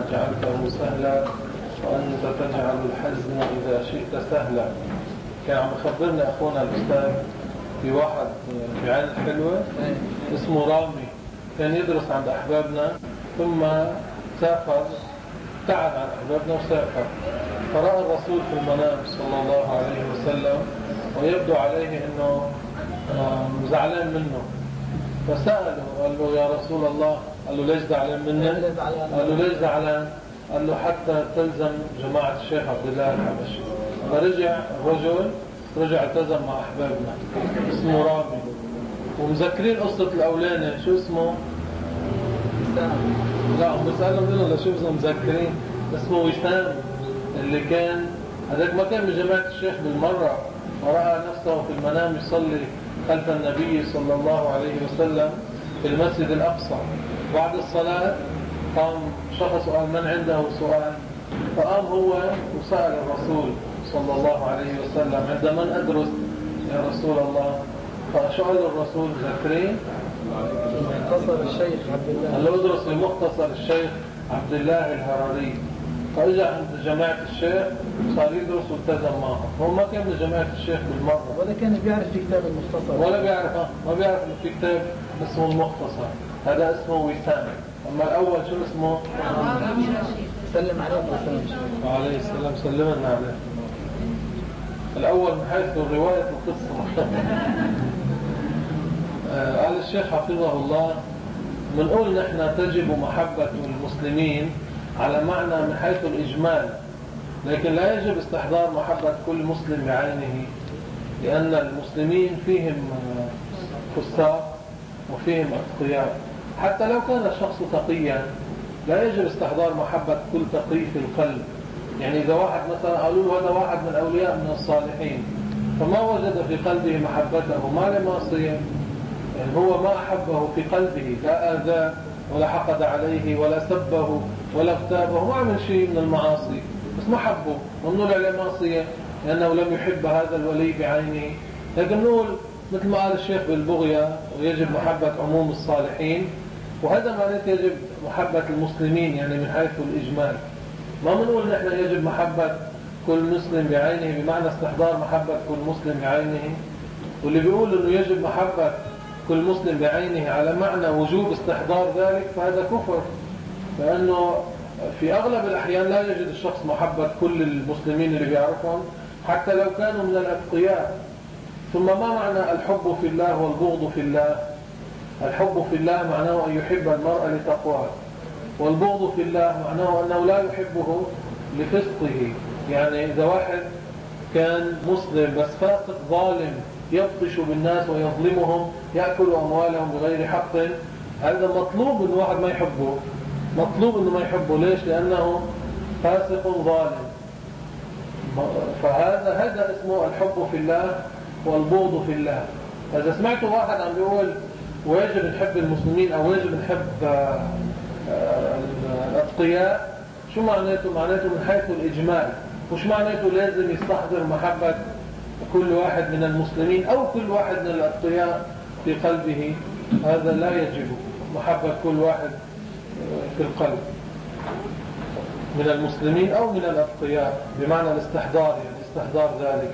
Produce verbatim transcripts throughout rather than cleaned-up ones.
جعلته سهلا وأنت تجعل الحزن إذا شئت سهلا. كان عم يخبرنا أخونا الأستاذ في واحد في عين الحلوة اسمه رامي، كان يدرس عند أحبابنا ثم سافر، ابتعد عن أحبابنا وسافر، فرأى الرسول في المنام صلى الله عليه وسلم ويبدو عليه أنه زعلان منه، فسأله قال له يا رسول الله، قال له ليش زعلان منه؟ قال له ليش زعلان؟ قال له حتى تلزم جماعة الشيخ عبد الله الحبشي. فرجع الرجل، رجع التزم مع أحبابنا، اسمه رامي، ومذكرين قصة الأولاني شو اسمه؟ لا عم بسألهم منه لشو اسمه مذكرين، اسمه وسام، اللي كان هذاك ما كان من جماعة الشيخ بالمرة، ورأى نفسه في المنام يصلي خلف النبي صلى الله عليه وسلم في المسجد الأقصى. بعد الصلاة قام شخص وقال من عنده سؤال، فقام هو وسأل الرسول صلى الله عليه وسلم عند من أدرس يا رسول الله؟ فشو قال الرسول ذكرين؟ مختصر الشيخ عبد الله، قال له ادرس في مختصر الشيخ عبد الله الهرري. فاجى عند جماعة الشيخ صار يدرس والتزم معه. هو ما كان من جماعة الشيخ بالمرة، ولا كان بيعرف في كتاب المختصر، ولا بيعرف ما بيعرف انه في كتاب اسمه المختصر، هذا اسمه وسام. اما الاول شو اسمه؟ سلم عليه وسلم وعليه السلام، سلمنا عليه. الاول من حيث الرواية القصة. قال الشيخ حفظه الله بنقول نحن تجب محبة المسلمين على معنى من حيث الإجمال، لكن لا يجب استحضار محبة كل مسلم بعينه، لأن المسلمين فيهم فساق وفيهم أتقياء. حتى لو كان الشخص تقيا لا يجب استحضار محبة كل تقي في القلب. يعني إذا واحد مثلا قالوا له هذا واحد من الأولياء من الصالحين، فما وجد في قلبه محبته، ما لمعصية، يعني هو ما أحبه في قلبه، لا آذاه ولا حقد عليه ولا سبه ولا اغتابه، ما عمل شيء من المعاصي، بس ما حبه ومنول عليه معصية لأنه لم يحب هذا الولي بعينه. لكن نقول مثل ما قال الشيخ بالبغية ويجب محبة عموم الصالحين، وهذا معناته يجب محبة المسلمين يعني من حيث الإجمال. ما بنقول نحن يجب محبة كل مسلم بعينه بمعنى استحضار محبة كل مسلم بعينه، واللي بيقول انه يجب محبة كل مسلم بعينه على معنى وجوب استحضار ذلك فهذا كفر، لأنه في أغلب الأحيان لا يجد الشخص محبة كل المسلمين اللي بيعرفهم حتى لو كانوا من الأتقياء. ثم ما معنى الحب في الله والبغض في الله؟ الحب في الله معناه أن يحب المرء لتقواه، والبغض في الله معناه أنه لا يحبه لفسقه. يعني إذا واحد كان مسلم بس فاسق ظالم يبطش بالناس ويظلمهم يأكل أموالهم بغير حق، هذا مطلوب أن واحد ما يحبه، مطلوب أنه ما يحبه. ليش؟ لأنه فاسق ظالم. فهذا هذا اسمه الحب في الله والبغض في الله. إذا سمعتوا واحد عم بيقول ويجب نحب المسلمين أو يجب نحب الأتقياء، شو معناته؟ معناته من حيث الإجمال، مش معناته لازم يستحضر محبة كل واحد من المسلمين أو كل واحد من الأتقياء في قلبه. هذا لا يجب محبة كل واحد في القلب من المسلمين أو من الأتقياء بمعنى الاستحضار، يعني استحضار ذلك.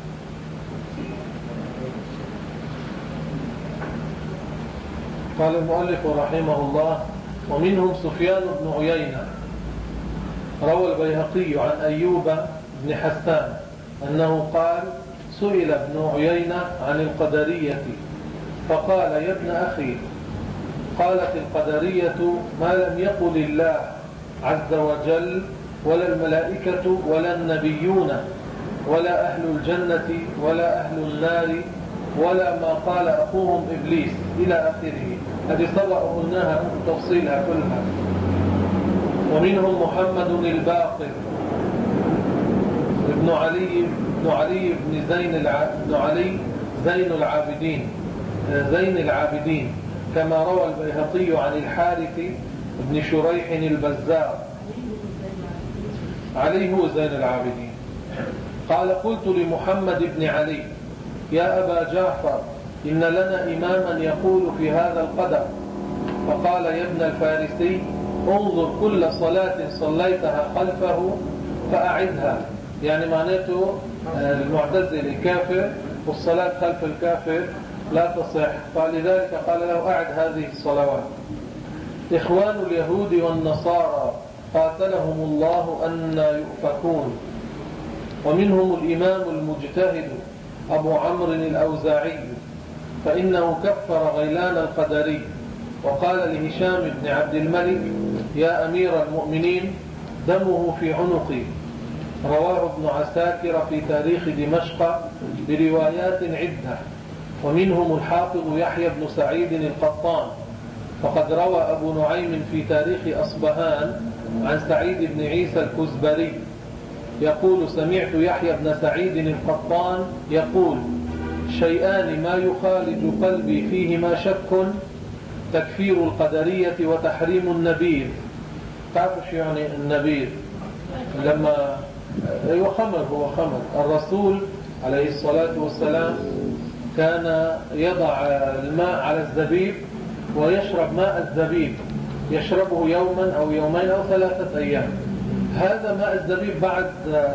قال المؤلف رحمه الله: ومنهم سفيان بن عيينة. روى البيهقي عن أيوب بن حسان أنه قال: سئل ابن عيينة عن القدرية فقال: يا ابن أخي، قالت القدرية ما لم يقل الله عز وجل ولا الملائكة ولا النبيون ولا أهل الجنة ولا أهل النار ولا ما قال أخوهم إبليس إلى آخره. هذه سبق قلناها تفصيلها كلها. ومنهم محمد الباقر ابن علي ابن علي بن زين الع... ابن علي زين العابدين زين العابدين كما روى البيهقي عن الحارث بن شريح البزار. علي هو زين العابدين. قال: قلت لمحمد بن علي: يا أبا جعفر، إن لنا إماما يقول في هذا القدر. فقال: يا ابن الفارسي، انظر كل صلاة صليتها خلفه فأعدها، يعني معناته المعتزلي كافر والصلاة خلف الكافر لا تصح، فلذلك قال له أعد هذه الصلوات. إخوان اليهود والنصارى قاتلهم الله أن يؤفكون. ومنهم الإمام المجتهد أبو عمرو الأوزاعي، فإنه كفر غيلان القدري وقال لهشام بن عبد الملك يا أمير المؤمنين دمه في عنقي. رواه ابن عساكر في تاريخ دمشق بروايات عدة. ومنهم الحافظ يحيى بن سعيد القطان، فقد روى أبو نعيم في تاريخ أصبهان عن سعيد بن عيسى الكزبري يقول سمعت يحيى بن سعيد القطان يقول شيئان ما يخالج قلبي فيهما شك تكفير القدرية وتحريم النبيذ. تعرفوا شو يعني النبيذ؟ لما هو خمر هو خمر الرسول عليه الصلاة والسلام كان يضع الماء على الزبيب ويشرب ماء الزبيب، يشربه يوما أو يومين أو ثلاثة أيام. هذا ماء الزبيب بعد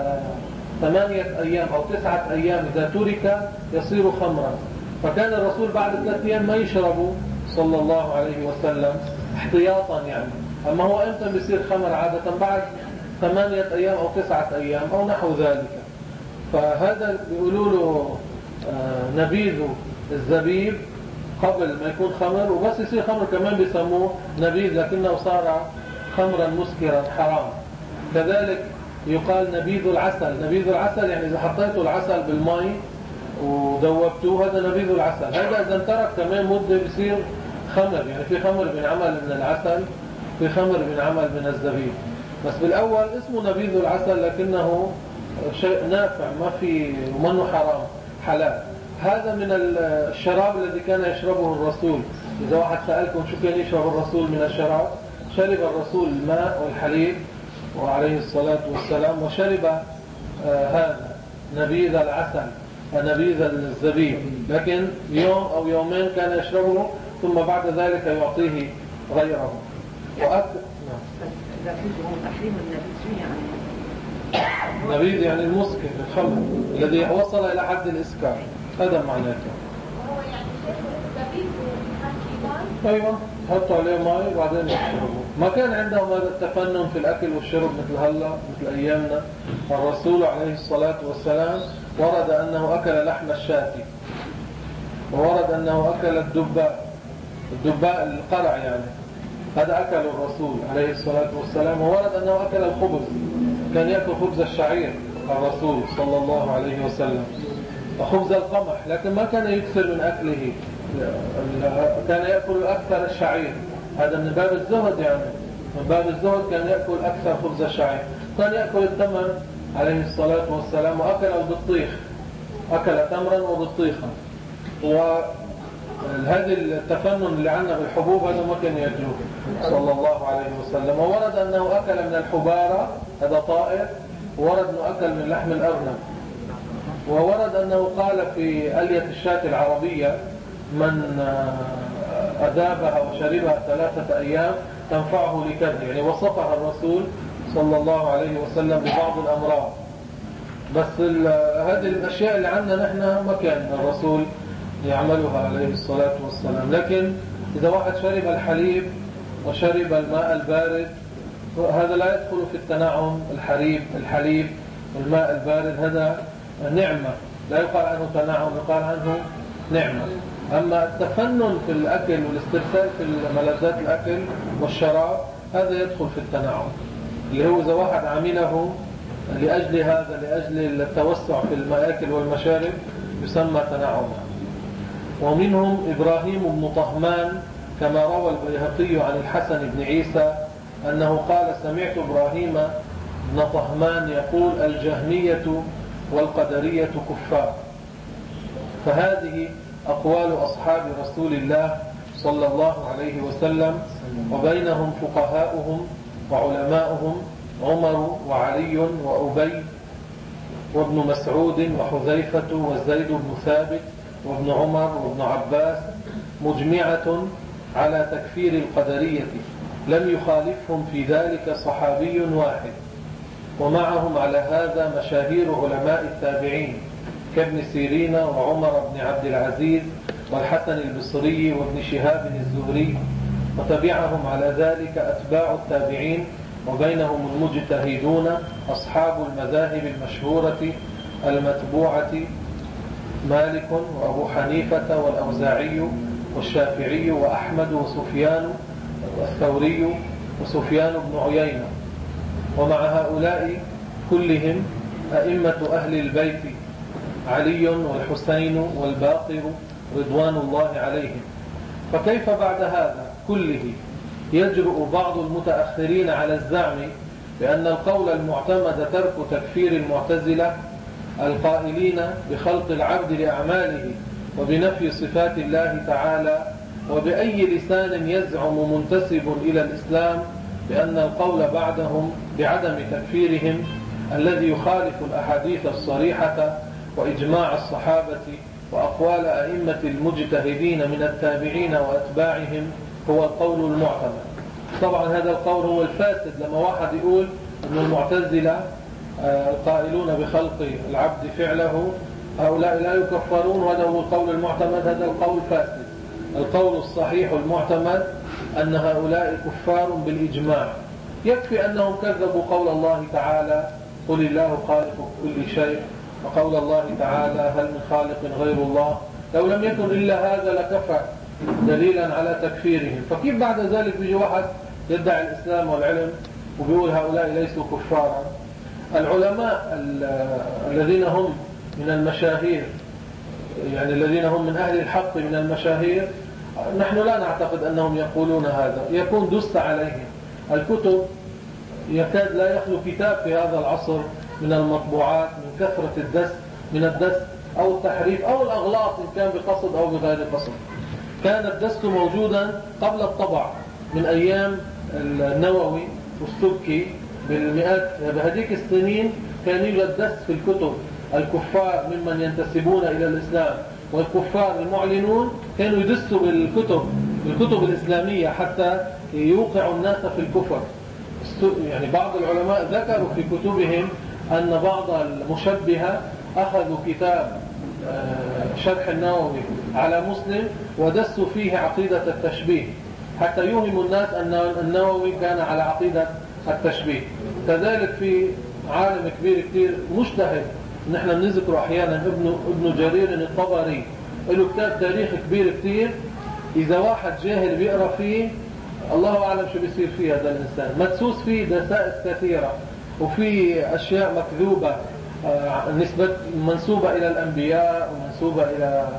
ثمانية أيام أو تسعة أيام إذا ترك يصير خمرا، فكان الرسول بعد ثلاثة أيام ما يشربه صلى الله عليه وسلم احتياطا يعني. أما هو أمتى بيصير خمر؟ عادة بعد ثمانية أيام أو تسعة أيام أو نحو ذلك. فهذا بيقولوا له نبيذ الزبيب قبل ما يكون خمر، وبس يصير خمر كمان بيسموه نبيذ لكنه صار خمرا مسكرا حرام. كذلك يقال نبيذ العسل. نبيذ العسل يعني إذا حطيتوا العسل بالماء ودوبتوه هذا نبيذ العسل. هذا إذا انترك كمان مدة بيصير خمر، يعني في خمر بينعمل من العسل، في خمر بينعمل من الزبيب. بس بالأول اسمه نبيذ العسل لكنه شيء نافع ما في ومنه حرام حلال. هذا من الشراب الذي كان يشربه الرسول. إذا واحد سألكم شو كان يشرب الرسول من الشراب، شرب الرسول الماء والحليب وعليه الصلاة والسلام، وشرب آه هذا نبيذ العسل نبيذ الزبيب، لكن يوم أو يومين كان يشربه ثم بعد ذلك يعطيه غيره. وأكل تحريم النبيذ يعني نبيذ يعني المسكر الخمر الذي وصل إلى حد الإسكار، هذا معناته. هو يعني الزبيب وحكي أيوة حطوا عليه ماء وبعدين يشربوا. ما كان عندهم هذا التفنن في الأكل والشرب مثل هلا مثل أيامنا. الرسول عليه الصلاة والسلام ورد أنه أكل لحم الشاة، وورد أنه أكل الدباء الدباء القرع يعني، هذا أكل الرسول عليه الصلاة والسلام. وورد أنه أكل الخبز، كان يأكل خبز الشعير الرسول صلى الله عليه وسلم وخبز القمح، لكن ما كان يكثر من أكله، كان يأكل أكثر الشعير. هذا من باب الزهد يعني، من باب الزهد كان يأكل أكثر خبز الشعير. كان يأكل التمر عليه الصلاة والسلام، وأكل البطيخ، أكل تمرا وبطيخا. وهذه التفنن اللي عندنا بالحبوب هذا ما كان يجوز صلى الله عليه وسلم. وورد أنه أكل من الحبارة، هذا طائر، وورد أنه أكل من لحم الأرنب. وورد أنه قال في ألية الشاة العربية من أذابها وشربها ثلاثة أيام تنفعه لكذا، يعني وصفها الرسول صلى الله عليه وسلم ببعض الأمراض. بس هذه الأشياء اللي عندنا نحن ما كان الرسول يعملها عليه الصلاة والسلام. لكن إذا واحد شرب الحليب وشرب الماء البارد هذا لا يدخل في التنعم. الحليب الحليب والماء البارد هذا نعمة، لا يقال عنه تنعم، يقال عنه نعمة. أما التفنن في الأكل والاسترسال في ملذات الأكل والشراب هذا يدخل في التنعم، اللي هو إذا واحد عمله لأجل هذا، لأجل التوسع في المآكل والمشارب، يسمى تنعما. ومنهم إبراهيم بن طهمان كما روى البيهقي عن الحسن بن عيسى أنه قال سمعت إبراهيم بن طهمان يقول الجهمية والقدرية كفار. فهذه أقوال أصحاب رسول الله صلى الله عليه وسلم، وبينهم فقهاؤهم وعلماؤهم عمر وعلي وأبي وابن مسعود وحذيفة وزيد بن ثابت وابن عمر وابن عباس، مجمعة على تكفير القدرية لم يخالفهم في ذلك صحابي واحد، ومعهم على هذا مشاهير علماء التابعين كابن سيرين وعمر بن عبد العزيز والحسن البصري وابن شهاب الزهري، وتبعهم على ذلك أتباع التابعين، وبينهم المجتهدون أصحاب المذاهب المشهورة المتبوعة مالك وأبو حنيفة والأوزاعي والشافعي وأحمد وسفيان والثوري وسفيان بن عيينة. ومع هؤلاء كلهم أئمة أهل البيت علي والحسين والباقر رضوان الله عليهم. فكيف بعد هذا كله يجرؤ بعض المتأخرين على الزعم بأن القول المعتمد ترك تكفير المعتزلة القائلين بخلق العبد لأعماله وبنفي صفات الله تعالى، وبأي لسان يزعم منتسب إلى الإسلام بأن القول بعدهم بعدم تكفيرهم الذي يخالف الأحاديث الصريحة وإجماع الصحابة وأقوال أئمة المجتهدين من التابعين وأتباعهم هو القول المعتمد. طبعا هذا القول هو الفاسد، لما واحد يقول أن المعتزلة القائلون بخلق العبد فعله هؤلاء لا يكفرون وهذا هو القول المعتمد، هذا القول فاسد. القول الصحيح المعتمد أن هؤلاء كفار بالإجماع. يكفي أنهم كذبوا قول الله تعالى قل الله خالق كل شيء، وقول الله تعالى هل من خالق غير الله. لو لم يكن إلا هذا لكفى دليلا على تكفيرهم. فكيف بعد ذلك بيجي واحد يدعي الإسلام والعلم وبيقول هؤلاء ليسوا كفارا؟ العلماء الذين هم من المشاهير، يعني الذين هم من أهل الحق من المشاهير، نحن لا نعتقد أنهم يقولون هذا. يكون دست عليهم الكتب، يكاد لا يخلو كتاب في هذا العصر من المطبوعات من كثرة الدس من الدس أو التحريف أو الأغلاط إن كان بقصد أو بغير قصد. كان الدس موجودا قبل الطبع من أيام النووي والسبكي بالمئات. بهذيك السنين كان يوجد دس في الكتب. الكفار ممن ينتسبون إلى الإسلام والكفار المعلنون كانوا يدسوا بالكتب بالكتب الإسلامية حتى يوقعوا الناس في الكفر. يعني بعض العلماء ذكروا في كتبهم أن بعض المشبهة أخذوا كتاب شرح النووي على مسلم ودسوا فيه عقيدة التشبيه حتى يوهم الناس أن النووي كان على عقيدة التشبيه. كذلك في عالم كبير كتير مجتهد نحن بنذكره أحيانا ابن ابن جرير الطبري، له كتاب تاريخ كبير كتير. إذا واحد جاهل بيقرأ فيه الله أعلم شو بيصير فيه هذا الإنسان، مدسوس فيه دسائس كثيرة وفي أشياء مكذوبة نسبة منسوبة إلى الأنبياء ومنسوبة إلى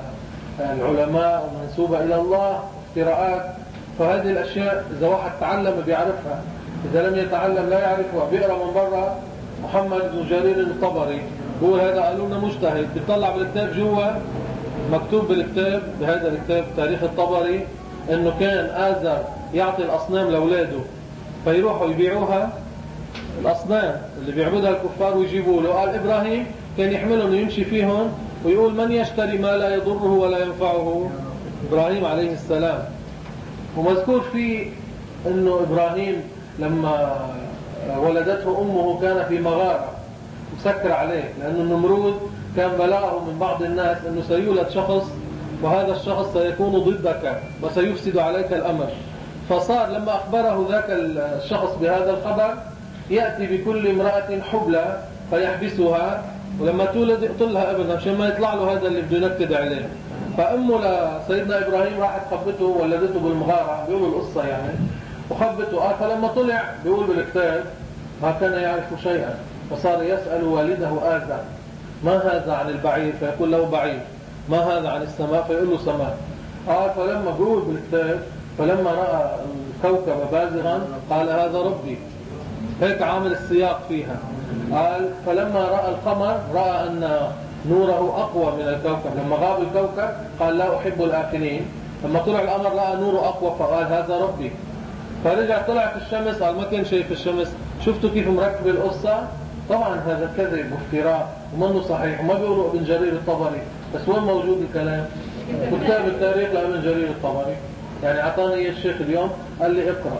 العلماء ومنسوبة إلى الله، افتراءات. فهذه الأشياء إذا واحد تعلم بيعرفها، إذا لم يتعلم لا يعرفها. بيقرأ من برا محمد بن جرير الطبري بقول هذا قالوا لنا مجتهد، بيطلع بالكتاب جوا مكتوب بالكتاب بهذا الكتاب تاريخ الطبري انه كان آزر يعطي الأصنام لأولاده فيروحوا يبيعوها، الأصنام اللي بيعبدها الكفار ويجيبوا له. قال إبراهيم كان يحملهم يمشي فيهم ويقول من يشتري ما لا يضره ولا ينفعه؟ إبراهيم عليه السلام. ومذكور فيه انه إبراهيم لما ولدته أمه كان في مغارة مسكر عليه، لأنه النمرود كان بلاغه من بعض الناس أنه سيولد شخص وهذا الشخص سيكون ضدك وسيفسد عليك الأمر. فصار لما أخبره ذاك الشخص بهذا الخبر يأتي بكل امرأة حبلى فيحبسها، ولما تولد يقتلها ابنها عشان ما يطلع له هذا اللي بده ينكد عليه. فأمه لسيدنا إبراهيم راحت خبته وولدته بالمغارة، بيقولوا القصة يعني، وخبته. آه فلما طلع بيقول بالكتاب ما كان يعرف شيئا، فصار يسأل والده آذر ما هذا عن البعير؟ فيقول له بعير. ما هذا عن السماء؟ فيقول له سماء. آه فلما بيقول بالكتاب فلما رأى الكوكب بازغا قال هذا ربي، هيك عامل السياق فيها. قال فلما رأى القمر رأى أن نوره أقوى من الكوكب، لما غاب الكوكب قال لا أحب الآفلين، لما طلع القمر رأى نوره أقوى فقال هذا ربي. فرجع طلعت الشمس قال ما كان شايف الشمس. شفتوا كيف مركب القصة؟ طبعا هذا كذب وافتراء ومنه صحيح، وما بيقولوا ابن جرير الطبري، بس وين موجود الكلام؟ كتاب التاريخ لابن جرير الطبري. يعني أعطاني الشيخ اليوم قال لي اقرأ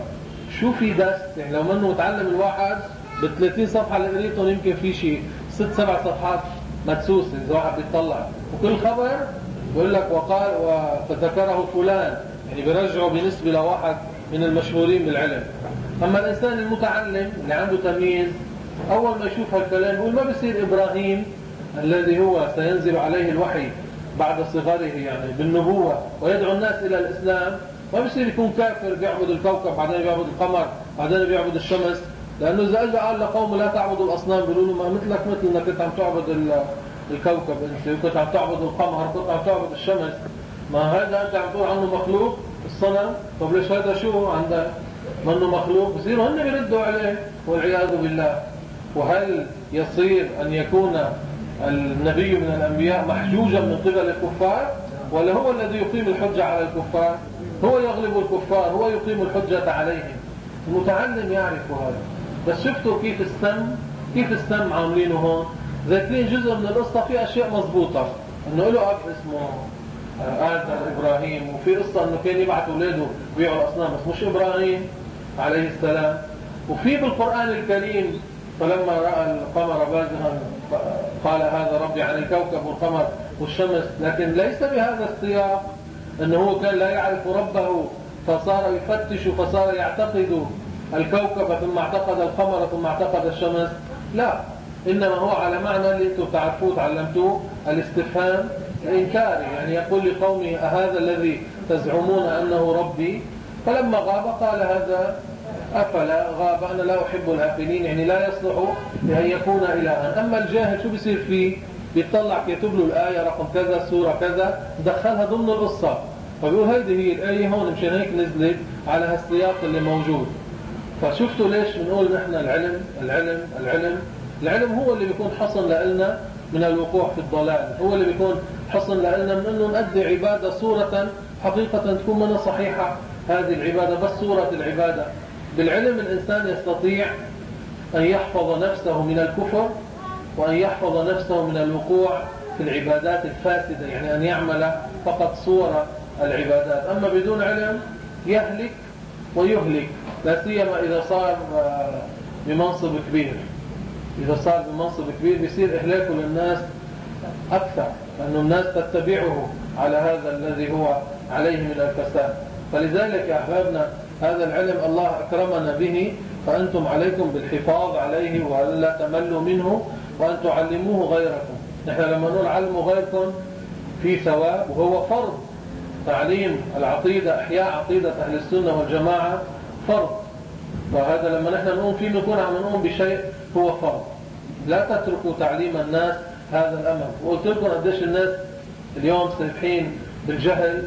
شو في دست يعني لو منه متعلم الواحد ب ثلاثين صفحة اللي قريتهم يمكن في شيء ست سبع صفحات مدسوسة إذا واحد بيطلع، وكل خبر بيقول لك وقال وذكره فلان، يعني بيرجعوا بنسبة لواحد من المشهورين بالعلم. أما الإنسان المتعلم اللي عنده تمييز أول ما يشوف هالكلام يقول ما بصير إبراهيم الذي هو سينزل عليه الوحي بعد صغره يعني بالنبوة ويدعو الناس إلى الإسلام، ما بصير يكون كافر بيعبد الكوكب بعدين بيعبد القمر بعدين بيعبد الشمس. لأنه إذا أجا قال لقوم لا تعبدوا الأصنام بيقولوا ما مثلك مثل إنك كنت عم تعبد الكوكب، أنت كنت عم تعبد القمر كنت عم تعبد الشمس، ما هذا أنت عم تقول عنه مخلوق الصنم، طب ليش هذا شو عندك منه مخلوق؟ بصيروا هن بيردوا عليه والعياذ بالله. وهل يصير أن يكون النبي من الأنبياء محجوجا من قبل الكفار، ولا هو الذي يقيم الحجة على الكفار؟ هو يغلب الكفار، هو يقيم الحجة عليهم. المتعلم يعرف هذا. بس شفتوا كيف السم كيف السم عاملينه هون ذاكرين جزء من القصة في أشياء مضبوطة، إنه له أب اسمه آدم إبراهيم، وفي قصة إنه كان يبعث أولاده بيعوا الأصنام بس مش إبراهيم عليه السلام. وفي بالقرآن الكريم فلما رأى القمر بازغا قال هذا ربي عن الكوكب والقمر والشمس، لكن ليس بهذا السياق أنه هو كان لا يعرف ربه فصار يفتش فصار يعتقد الكوكب ثم اعتقد القمر ثم اعتقد الشمس، لا، إنما هو على معنى اللي انتم تعرفوه تعلمتوه الاستفهام الإنكاري، يعني يقول لقومه أهذا الذي تزعمون أنه ربي؟ فلما غاب قال هذا أفلا غاب أنا لا أحب الآفلين، يعني لا يصلح لأن يكون إلها. أما الجاهل شو بيصير فيه؟ بيطلع يكتب له الآية رقم كذا سورة كذا دخلها ضمن القصة، فبيقول هذه هي الآية هون مشان هيك نزلت على هالسياق اللي موجود. فشفتوا ليش بنقول نحن العلم العلم العلم العلم هو اللي بيكون حصن لنا من الوقوع في الضلال، هو اللي بيكون حصن لنا من أنه نؤدي عبادة صورة حقيقة تكون منها صحيحة هذه العبادة، بس صورة العبادة. بالعلم الإنسان يستطيع أن يحفظ نفسه من الكفر وأن يحفظ نفسه من الوقوع في العبادات الفاسدة، يعني أن يعمل فقط صورة العبادات. أما بدون علم يهلك ويهلك، لا سيما إذا صار بمنصب كبير. إذا صار بمنصب كبير بيصير إهلاكه للناس أكثر، لأن الناس تتبعه على هذا الذي هو عليه من الفساد. فلذلك يا أحبابنا هذا العلم الله أكرمنا به، فأنتم عليكم بالحفاظ عليه وألا تملوا منه وأن تعلموه غيركم. نحن لما نقول علموا غيركم في ثواب، وهو فرض. تعليم العقيدة إحياء عقيدة أهل السنة والجماعة فرض، فهذا لما نحن نقوم فيه نكون عم نقوم بشيء هو فرض. لا تتركوا تعليم الناس هذا الأمر. وقلت لكم قديش الناس اليوم سابحين بالجهل،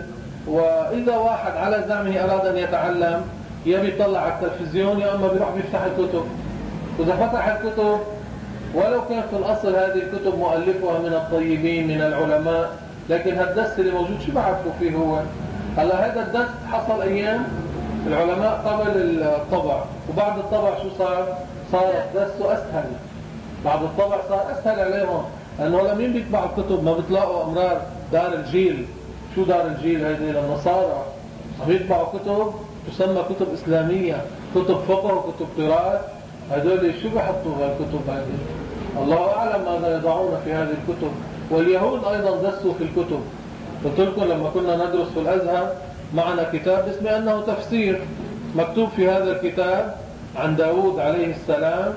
وإذا واحد على زعمه أراد أن يتعلم يا بيطلع على التلفزيون يا أما بيروح بيفتح الكتب، وإذا فتح الكتب ولو كان في الأصل هذه الكتب مؤلفها من الطيبين من العلماء، لكن هالدس اللي موجود شو بعرفوا فيه هو؟ هلا هذا الدس حصل أيام العلماء قبل الطبع، وبعد الطبع شو صار؟ صار الدس أسهل. بعد الطبع صار أسهل عليهم، لأنه لما مين بيطبع الكتب ما بتلاقوا أمرار دار الجيل. شو دار الجيل؟ هذه النصارى عم يطبعوا كتب تسمى كتب إسلامية، كتب فقه وكتب تراث. هذول شو بيحطوا في الكتب هذه؟ الله أعلم ماذا يضعون في هذه الكتب. واليهود أيضا دسوا في الكتب. قلت لكم لما كنا ندرس في الأزهر معنا كتاب اسمه أنه تفسير، مكتوب في هذا الكتاب عن داود عليه السلام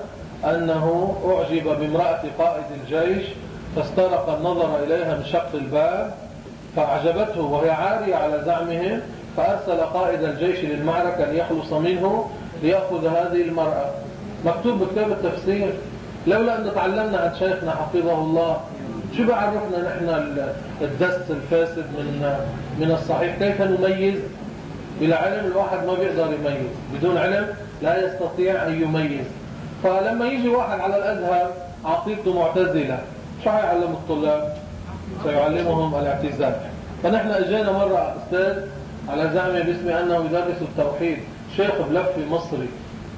أنه أعجب بامرأة قائد الجيش فاسترق النظر إليها من شق الباب فأعجبته وهي عارية على زعمهم، فأرسل قائد الجيش للمعركة ليخلص منه ليأخذ هذه المرأة. مكتوب بكتاب التفسير. لولا أن تعلمنا عن شيخنا حفظه الله شو بعرفنا نحن الدس الفاسد من من الصحيح؟ كيف نميز؟ بلا علم الواحد ما بيقدر يميز، بدون علم لا يستطيع أن يميز. فلما يجي واحد على الأزهر عقيدته معتزلة شو هيعلم الطلاب؟ سيعلمهم الاعتزال. فنحن اجينا مرة أستاذ على زعمه باسم أنه يدرس التوحيد، شيخ بلفي مصري،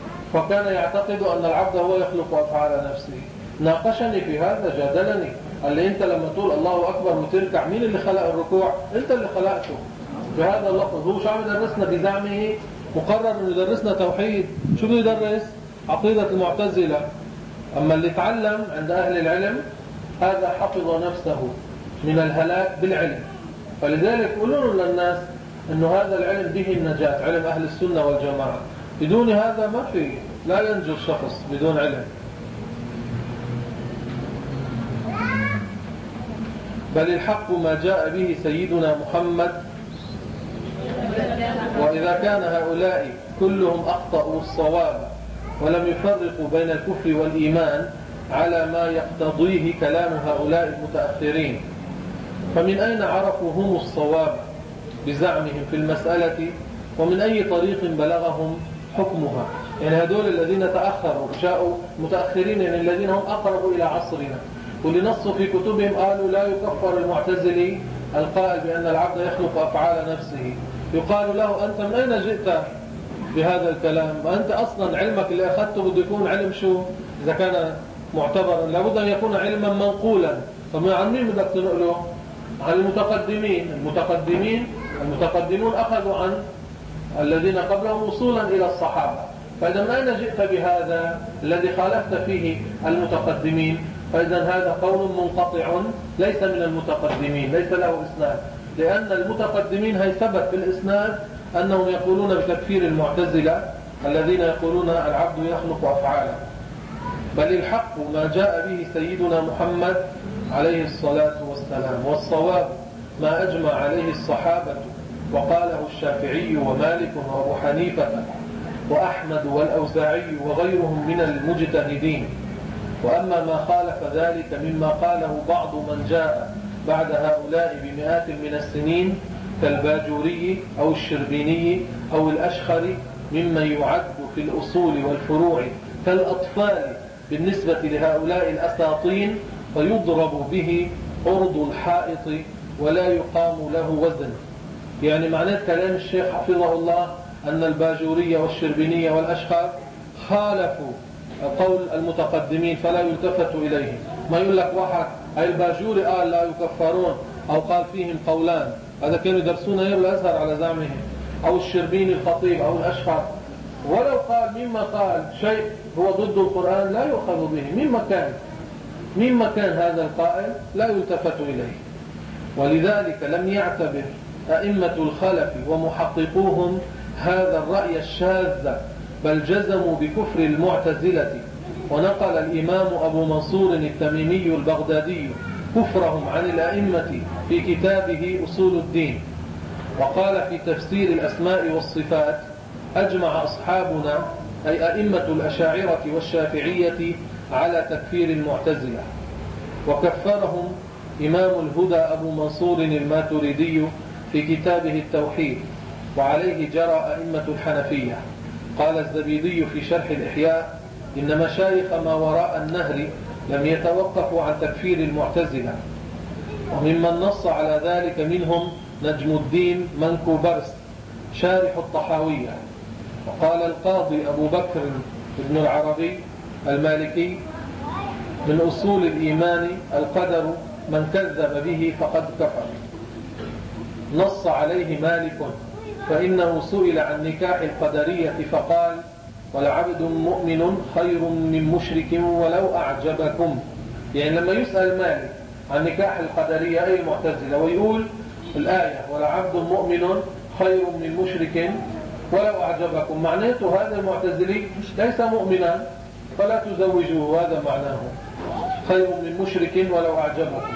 فكان يعتقد أن العبد هو يخلق أفعال نفسه. ناقشني في هذا، جادلني، قال لي أنت لما تقول الله أكبر وتركع مين اللي خلق الركوع؟ أنت اللي خلقته بهذا اللفظ. هو شو عم يدرسنا بزعمه مقرر أنه يدرسنا توحيد، شو بده يدرس؟ عقيدة المعتزلة. أما اللي تعلم عند أهل العلم هذا حفظ نفسه من الهلاك بالعلم. فلذلك قولوا للناس أنه هذا العلم به النجاة، علم أهل السنة والجماعة. بدون هذا ما في، لا ينجو الشخص بدون علم. بل الحق ما جاء به سيدنا محمد، وإذا كان هؤلاء كلهم أخطأوا الصواب ولم يفرقوا بين الكفر والإيمان على ما يقتضيه كلام هؤلاء المتأخرين، فمن أين عرفوا هم الصواب بزعمهم في المسألة، ومن أي طريق بلغهم حكمها؟ يعني هذول الذين تأخروا جاءوا متأخرين، يعني الذين هم أقربوا إلى عصرنا، واللي نصوا في كتبهم قالوا لا يكفر المعتزلي القائل بأن العبد يخلق أفعال نفسه. يقال له أنت من أين جئت بهذا الكلام؟ وأنت أصلا علمك اللي أخذته بده يكون علم شو؟ إذا كان معتبرا لابد أن يكون علما منقولا. فما عن مين بدك تنقله؟ عن المتقدمين. المتقدمين المتقدمون أخذوا عن الذين قبلهم وصولا إلى الصحابة. فإذا من أين جئت بهذا الذي خالفت فيه المتقدمين؟ فإذا هذا قول منقطع ليس من المتقدمين، ليس له إسناد، لأن المتقدمين هي ثبت بالإسناد أنهم يقولون بتكفير المعتزلة الذين يقولون العبد يخلق أفعاله. بل الحق ما جاء به سيدنا محمد عليه الصلاة والسلام، والصواب ما أجمع عليه الصحابة وقاله الشافعي ومالك وأبو حنيفة وأحمد والأوزاعي وغيرهم من المجتهدين. وأما ما خالف ذلك مما قاله بعض من جاء بعد هؤلاء بمئات من السنين كالباجوري أو الشربيني أو الأشخري ممن يعد في الأصول والفروع كالأطفال بالنسبة لهؤلاء الأساطين، فيضرب به عرض الحائط ولا يقام له وزن. يعني معنى كلام الشيخ حفظه الله أن الباجوري والشربيني والأشخر خالفوا قول المتقدمين فلا يلتفت إليه. ما يقول لك واحد أي الباجوري قال لا يكفرون أو قال فيهم قولان، هذا كانوا يدرسون ايام الازهر على زعمهم، أو الشربيني الخطيب أو الأشخر، ولو قال مما قال شيء هو ضد القرآن لا يؤخذ به. مما كان مما كان هذا القائل لا يلتفت إليه. ولذلك لم يعتبر أئمة الخلف ومحققوهم هذا الرأي الشاذ، بل جزموا بكفر المعتزلة. ونقل الإمام أبو منصور التميمي البغدادي كفرهم عن الأئمة في كتابه أصول الدين. وقال في تفسير الأسماء والصفات: أجمع أصحابنا أي أئمة الأشاعرة والشافعية على تكفير المعتزلة. وكفرهم إمام الهدى أبو منصور الماتريدي في كتابه التوحيد، وعليه جرى أئمة الحنفية. قال الزبيدي في شرح الإحياء: إن مشايخ ما وراء النهر لم يتوقفوا عن تكفير المعتزلة، وممن نص على ذلك منهم نجم الدين منكوبرس شارح الطحاوية. وقال القاضي أبو بكر بن العربي المالكي: من أصول الإيمان القدر، من كذب به فقد كفر. نص عليه مالك، فإنه سئل عن نكاح القدرية فقال: ولعبد مؤمن خير من مشرك ولو أعجبكم. يعني لما يسأل مالك عن نكاح القدرية أي المعتزلة ويقول الآية ولعبد مؤمن خير من مشرك ولو أعجبكم، معناته هذا المعتزلي ليس مؤمنا فلا تزوجوه، هذا معناه خير من مشرك ولو أعجبكم.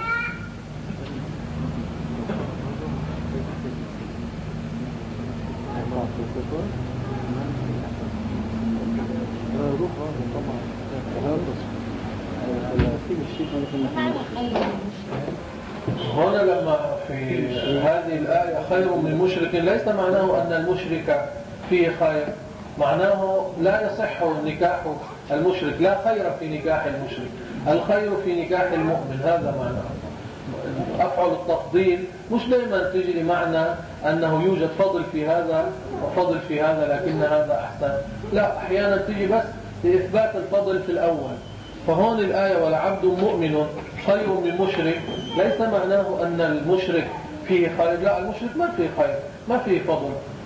هنا لما في هذه الآية خير من مشرك ليس معناه أن المشرك فيه خير، معناه لا يصح نكاح المشرك، لا خير في نكاح المشرك، الخير في نكاح المؤمن، هذا معناه. أفعل التفضيل مش دائما تجي لمعنى أنه يوجد فضل في هذا وفضل في هذا لكن هذا أحسن، لا، أحيانا تجي بس لإثبات الفضل في الأول. فهون الآية ولعبد مؤمن خير من مشرك ليس معناه أن المشرك فيه خير، لا، المشرك ما فيه خير، ما فيه فضل،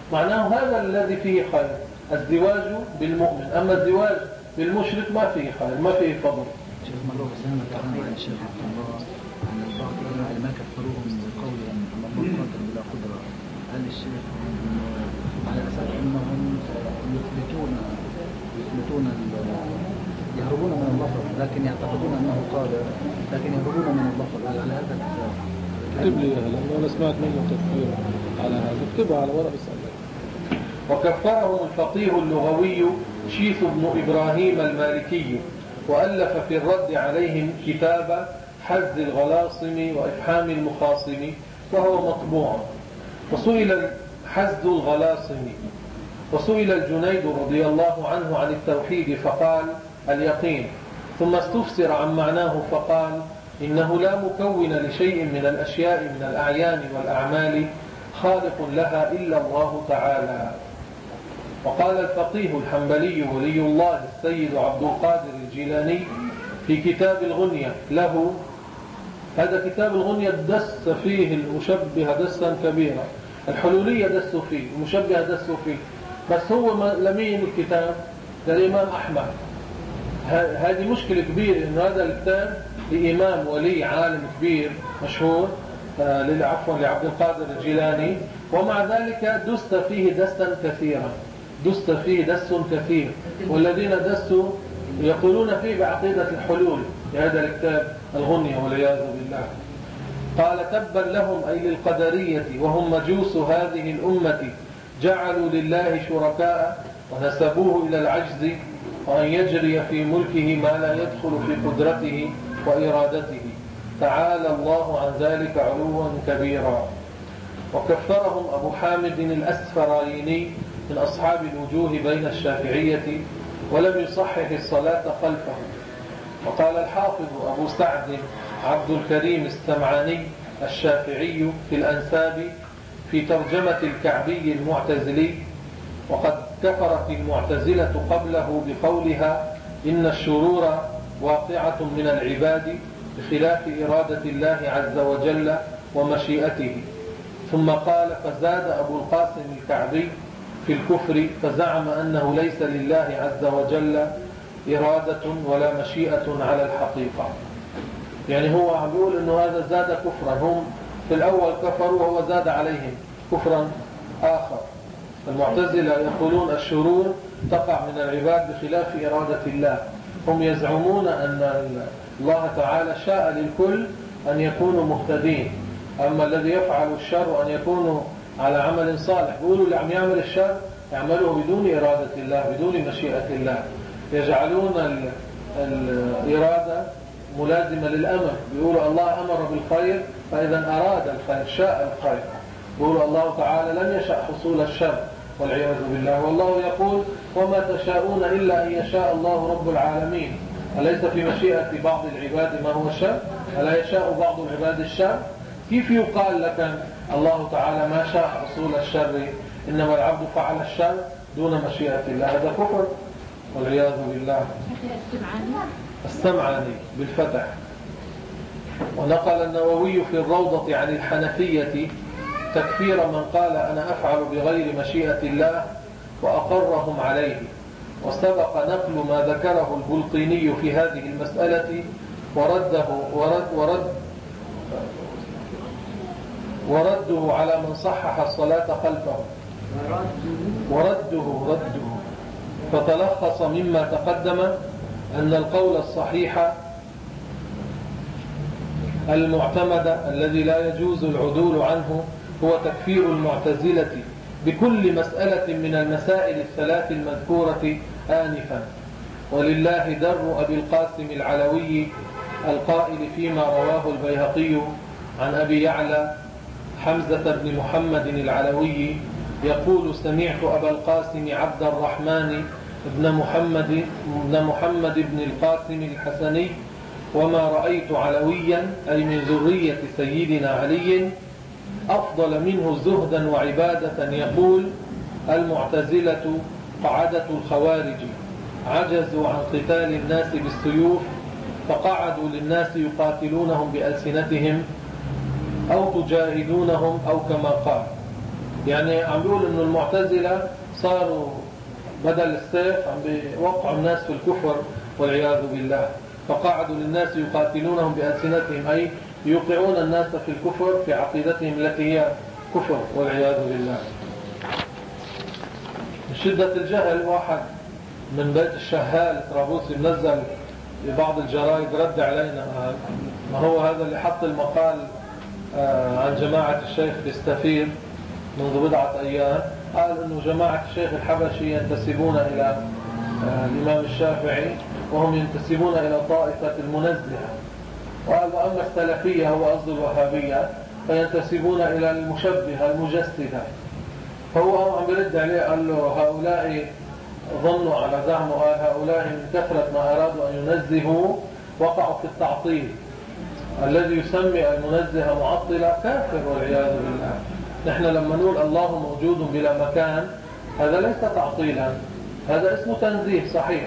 معناه هذا الذي فيه خير، الزواج بالمؤمن. أما الزواج بالمشرك ما فيه خير، ما فيه فضل. شيخ مرة سنة تعلم عن الشيخ عبد الله عن البعض العلماء ما كفروهم بقول أن الله قادر بلا قدرة. هل الشيخ على أساس أنهم يثبتون يثبتون يهربون من اللفظ لكن يعتقدون أنه قادر لكن يهربون من اللفظ على هذا الكتاب؟ اكتب لي لأنه أنا سمعت منه تكفير على هذا، اكتبه على ورق السؤال. وكفرهم الفقيه اللغوي شيث بن إبراهيم المالكي، وألف في الرد عليهم كتاب حز الغلاصم وإفحام المخاصم، وهو مطبوع. وسئل حز الغلاصم وسئل الجنيد رضي الله عنه عن التوحيد فقال اليقين، ثم استفسر عن معناه فقال إنه لا مكون لشيء من الأشياء من الأعيان والأعمال خالق لها إلا الله تعالى. وقال الفقيه الحنبلي ولي الله السيد عبد القادر الجيلاني في كتاب الغنية له، هذا كتاب الغنية دس فيه المشبه دسا كبيرا، الحلولية دسوا فيه، المشبه دسوا فيه، بس هو لمين الكتاب؟ للإمام أحمد. هذه مشكلة كبيرة، إنه هذا الكتاب لإمام ولي عالم كبير مشهور عفوا لعبد القادر الجيلاني، ومع ذلك دست فيه دسا كثيرا، دست فيه دس كثير، والذين دسوا يقولون فيه بعقيدة الحلول لهذا الكتاب الغنية والعياذ بالله. قال تبا لهم أي للقدرية وهم مجوس هذه الأمة، جعلوا لله شركاء ونسبوه إلى العجز، وأن يجري في ملكه ما لا يدخل في قدرته وإرادته، تعالى الله عن ذلك علوا كبيرا. وكفرهم أبو حامد الأسفرايني من أصحاب الوجوه بين الشافعية، ولم يصحح الصلاة خلفه. وقال الحافظ أبو سعد عبد الكريم السمعاني الشافعي في الأنساب في ترجمة الكعبي المعتزلي، وقد كفرت المعتزلة قبله بقولها إن الشرور واقعة من العباد بخلاف إرادة الله عز وجل ومشيئته. ثم قال فزاد أبو القاسم الكعبي في الكفر فزعم أنه ليس لله عز وجل إرادة ولا مشيئة على الحقيقة. يعني هو عم بيقول أنه هذا زاد كفرا، هم في الأول كفروا وهو زاد عليهم كفرا آخر. المعتزلة يقولون الشرور تقع من العباد بخلاف إرادة الله، هم يزعمون أن الله تعالى شاء للكل أن يكونوا مهتدين، أما الذي يفعل الشر أن يكونوا على عمل صالح. بيقولوا اللي عم يعمل الشر يعمله بدون إرادة الله بدون مشيئة الله، يجعلون الإرادة ملازمة للأمر. بيقولوا الله أمر بالخير فإذا أراد الخير شاء الخير، بيقولوا الله تعالى لم يشأ حصول الشر والعياذ بالله. والله يقول وما تشاءون إلا أن يشاء الله رب العالمين. أليس في مشيئة بعض العباد ما هو الشر؟ ألا يشاء بعض العباد الشر؟ كيف يقال لك الله تعالى ما شاء حصول الشر إنما العبد فعل الشر دون مشيئة الله؟ هذا كفر والعياذ بالله. السمعاني بالفتح. ونقل النووي في الروضة عن الحنفية تكفير من قال أنا أفعل بغير مشيئة الله وأقرهم عليه. وسبق نقل ما ذكره البلقيني في هذه المسألة ورده ورد ورد ورده على من صحح الصلاة خلفه، ورده رده. فتلخص مما تقدم أن القول الصحيح المعتمد الذي لا يجوز العدول عنه هو تكفير المعتزلة بكل مسألة من المسائل الثلاث المذكورة آنفا. ولله در أبي القاسم العلوي القائل فيما رواه البيهقي عن أبي يعلى حمزة بن محمد العلوي يقول سمعت أبا القاسم عبد الرحمن بن محمد بن محمد بن القاسم الحسني وما رأيت علويا أي من ذرية سيدنا علي أفضل منه زهدا وعبادة يقول المعتزلة قعدة الخوارج عجزوا عن قتال الناس بالسيوف فقعدوا للناس يقاتلونهم بألسنتهم أو تجاهدونهم أو كما قال. يعني عم بيقول إنه المعتزلة صاروا بدل السيف عم بيوقعوا الناس في الكفر والعياذ بالله، فقعدوا للناس يقاتلونهم بألسنتهم، أي يوقعون الناس في الكفر في عقيدتهم التي هي كفر والعياذ بالله. من شدة الجهل واحد من بيت الشهال طرابلسي منزل ببعض الجرائد رد علينا، ما هو هذا اللي حط المقال عن جماعة الشيخ بيستفيد منذ بضعة أيام، قال إنه جماعة الشيخ الحبشي ينتسبون إلى الإمام الشافعي وهم ينتسبون إلى طائفة المنزهة، وقال وأما السلفية هو قصد الوهابية فينتسبون إلى المشبهة المجسدة. فهو عم برد عليه قال له هؤلاء ظنوا على زعمه، قال هؤلاء من كثرة ما أرادوا أن ينزهوا وقعوا في التعطيل. الذي يسمي المنزه معطلة كافر والعياذ بالله. نحن لما نقول الله موجود بلا مكان هذا ليس تعطيلا، هذا اسمه تنزيه صحيح.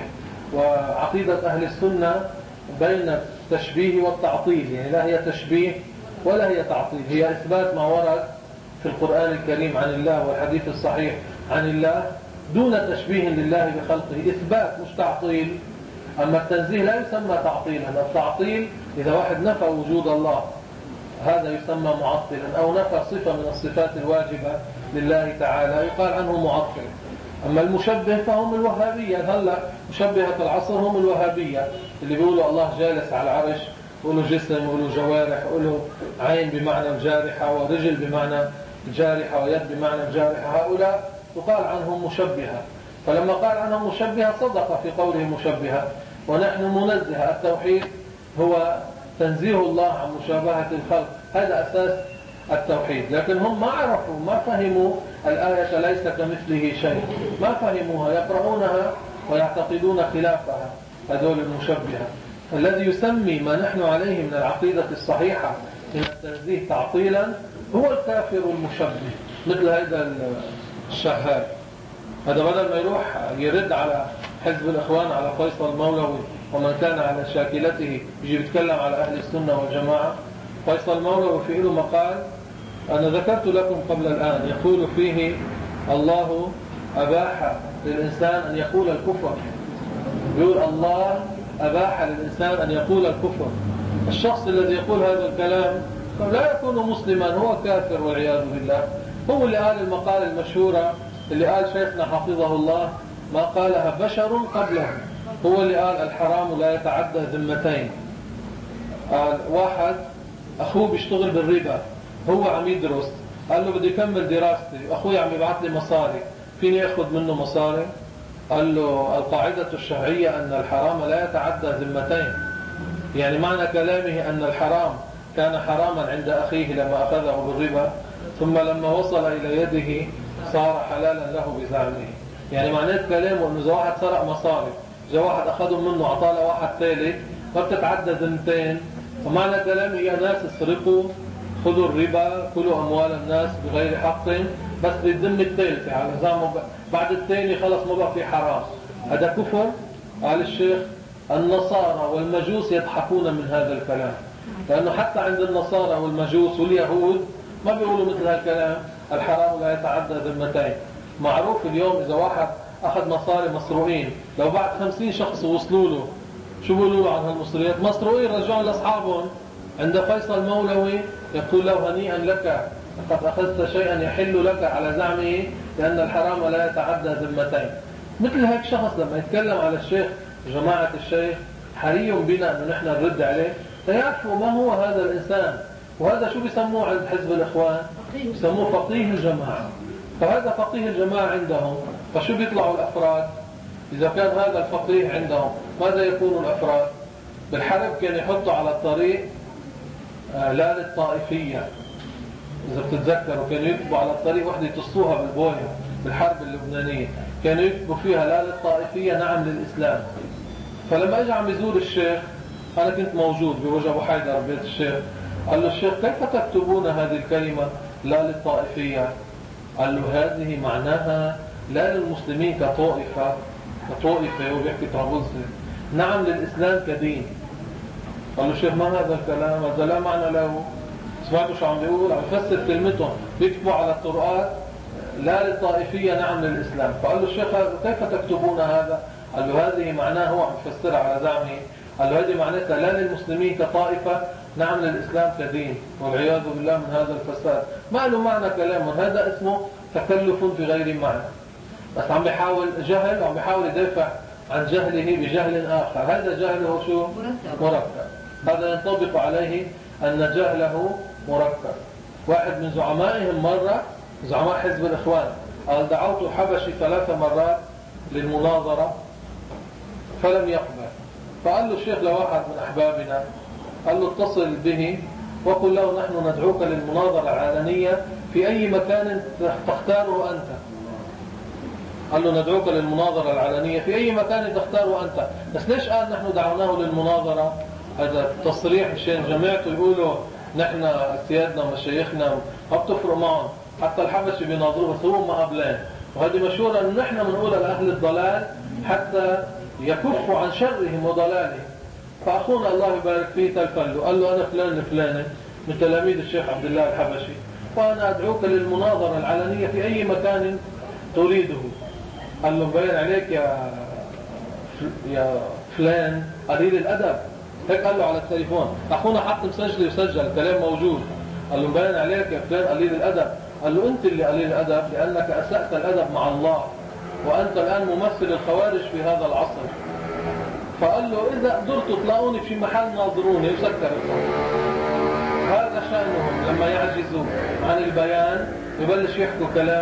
وعقيدة أهل السنة بين التشبيه والتعطيل، يعني لا هي تشبيه ولا هي تعطيل، هي إثبات ما ورد في القرآن الكريم عن الله والحديث الصحيح عن الله دون تشبيه لله بخلقه، إثبات مش تعطيل. أما التنزيه لا يسمى تعطيلا، التعطيل إذا واحد نفى وجود الله هذا يسمى معطلا، أو نفى صفة من الصفات الواجبة لله تعالى يقال عنه معطل. أما المشبه فهم الوهابية، هلأ مشبهة العصر هم الوهابية اللي بيقولوا الله جالس على العرش، يقولوا جسم، يقولوا جوارح، يقولوا عين بمعنى الجارحة ورجل بمعنى الجارحة ويد بمعنى الجارحة، هؤلاء يقال عنهم مشبهة. فلما قال عنهم مشبهة صدق في قوله مشبهة، ونحن منزهة. التوحيد هو تنزيه الله عن مشابهة الخلق، هذا أساس التوحيد. لكن هم ما عرفوا، ما فهموا الآية ليس كمثله شيء، ما فهموها، يقرؤونها ويعتقدون خلافها، هذول المشبهة. الذي يسمي ما نحن عليه من العقيدة الصحيحة من التنزيه تعطيلا هو الكافر المشبه، مثل هذا الشهاد. هذا بدل ما يروح يرد على حزب الإخوان على فيصل مولوي ومن كان على شاكلته يجي يتكلم على أهل السنة والجماعة. فيصل مولوي في له مقال أنا ذكرت لكم قبل الآن، يقول فيه الله أباح للإنسان أن يقول الكفر، يقول الله أباح للإنسان أن يقول الكفر. الشخص الذي يقول هذا الكلام لا يكون مسلما، هو كافر والعياذ بالله. هو اللي قال المقالة المشهورة اللي قال شيخنا حفظه الله ما قالها بشر قبله، هو اللي قال الحرام لا يتعدى ذمتين. قال واحد أخوه بيشتغل بالربا، هو عم يدرس، قال له بدي أكمل دراستي، أخوي عم يبعث لي مصاري، فيني أخذ منه مصاري؟ قال له القاعدة الشرعية أن الحرام لا يتعدى ذمتين، يعني معنى كلامه أن الحرام كان حراما عند أخيه لما أخذه بالربا، ثم لما وصل إلى يده صار حلالا له بزعمه. يعني معنى كلامه أنه إذا واحد سرق مصاري، إذا واحد أخذهم منه عطاله واحد ثالث ما بتتعدى ذمتين. ومعنى كلامه يا ناس اسرقوا، خذوا الربا، كلوا أموال الناس بغير حق، بس بالذمة الثالثة على زعمه بعد الثاني خلص ما بقى في حرام. هذا كفر. قال الشيخ النصارى والمجوس يضحكون من هذا الكلام، لأنه حتى عند النصارى والمجوس واليهود ما بيقولوا مثل هذا الكلام الحرام لا يتعدى ذمتين. معروف اليوم إذا واحد أخذ مصاري مسروقين، لو بعد خمسين شخص وصلوا له شو بيقولوا له عن هالمصريات؟ مسروقين رجعوا لأصحابهم. عند فيصل مولوي يقول له هنيئا لك لقد أخذت شيئا يحل لك على زعمه لأن الحرام لا يتعدى ذمتين. مثل هيك شخص لما يتكلم على الشيخ جماعة الشيخ حري بنا أن نحن نرد عليه فيعرفوا ما هو هذا الإنسان. وهذا شو بيسموه عند حزب الإخوان؟ بيسموه فقيه الجماعة. فهذا فقيه الجماعة عندهم، فشو بيطلعوا الأفراد؟ إذا كان هذا الفقيه عندهم ماذا يكون الأفراد؟ بالحرب كان يحطوا على الطريق لا للطائفية، إذا بتتذكروا كانوا يكتبوا على الطريق وحدة يتصوها بالبوية بالحرب اللبنانية، كانوا يكتبوا فيها لا للطائفية نعم للإسلام. فلما اجى عم يزور الشيخ، أنا كنت موجود بوجه أبو حيدر بيت الشيخ، قال له الشيخ كيف تكتبون هذه الكلمة لا للطائفية؟ قال له هذه معناها لا للمسلمين كطائفة كطائفة وبيحكي طرابلسي، نعم للإسلام كدين. قال له الشيخ ما هذا الكلام؟ هذا لا معنى له. سمعتوا شو عم بيقول؟ عم يفسر كلمتهم، بيكتبوا على الطرقات لا للطائفية نعم للإسلام. فقال له الشيخ كيف تكتبون هذا؟ قال له هذه معناه، هو عم يفسرها على زعمه، قال له هذه معناتها لا للمسلمين كطائفة نعم للإسلام كدين، والعياذ بالله من هذا الفساد. ما له معنى كلامه، هذا اسمه تكلف في غير معنى، بس عم بيحاول جهل، وعم بيحاول يدافع عن جهله بجهل آخر. هذا جهله شو؟ مركب. هذا ينطبق عليه أن جهله مركب. واحد من زعمائهم مرة، زعماء حزب الإخوان، قال دعوت حبشي ثلاث مرات للمناظرة فلم يقبل. فقال له الشيخ لواحد من أحبابنا، قال له اتصل به وقل له نحن ندعوك للمناظرة العلنية في أي مكان تختاره أنت. قال له ندعوك للمناظرة العلنية في أي مكان تختاره أنت. بس ليش قال نحن دعوناه للمناظرة؟ هذا تصريح مشان جماعته يقولوا نحن سيادنا ومشايخنا ما بتفرق معهم، حتى الحبشي بيناظروه بس هو ما قبلان. وهذه مشهورة أن نحن بنقول لأهل الضلال حتى يكفوا عن شرهم وضلالهم. فأخونا الله يبارك فيه تلفن له، قال له أنا فلان فلان من تلاميذ الشيخ عبد الله الحبشي، وأنا أدعوك للمناظرة العلنية في أي مكان تريده. قال له مبين عليك يا يا فلان قليل الأدب، هيك قال له على التليفون. أخونا حط مسجل وسجل الكلام موجود. قال له مبين عليك يا فلان قليل الأدب. قال له أنت اللي قليل الأدب لأنك أسأت الأدب مع الله، وأنت الآن ممثل الخوارج في هذا العصر. فقال له إذا قدرتوا تلاقوني في محل ناظروني وسكر الصوت. هذا شأنهم لما يعجزوا عن البيان يبلش يحكوا كلام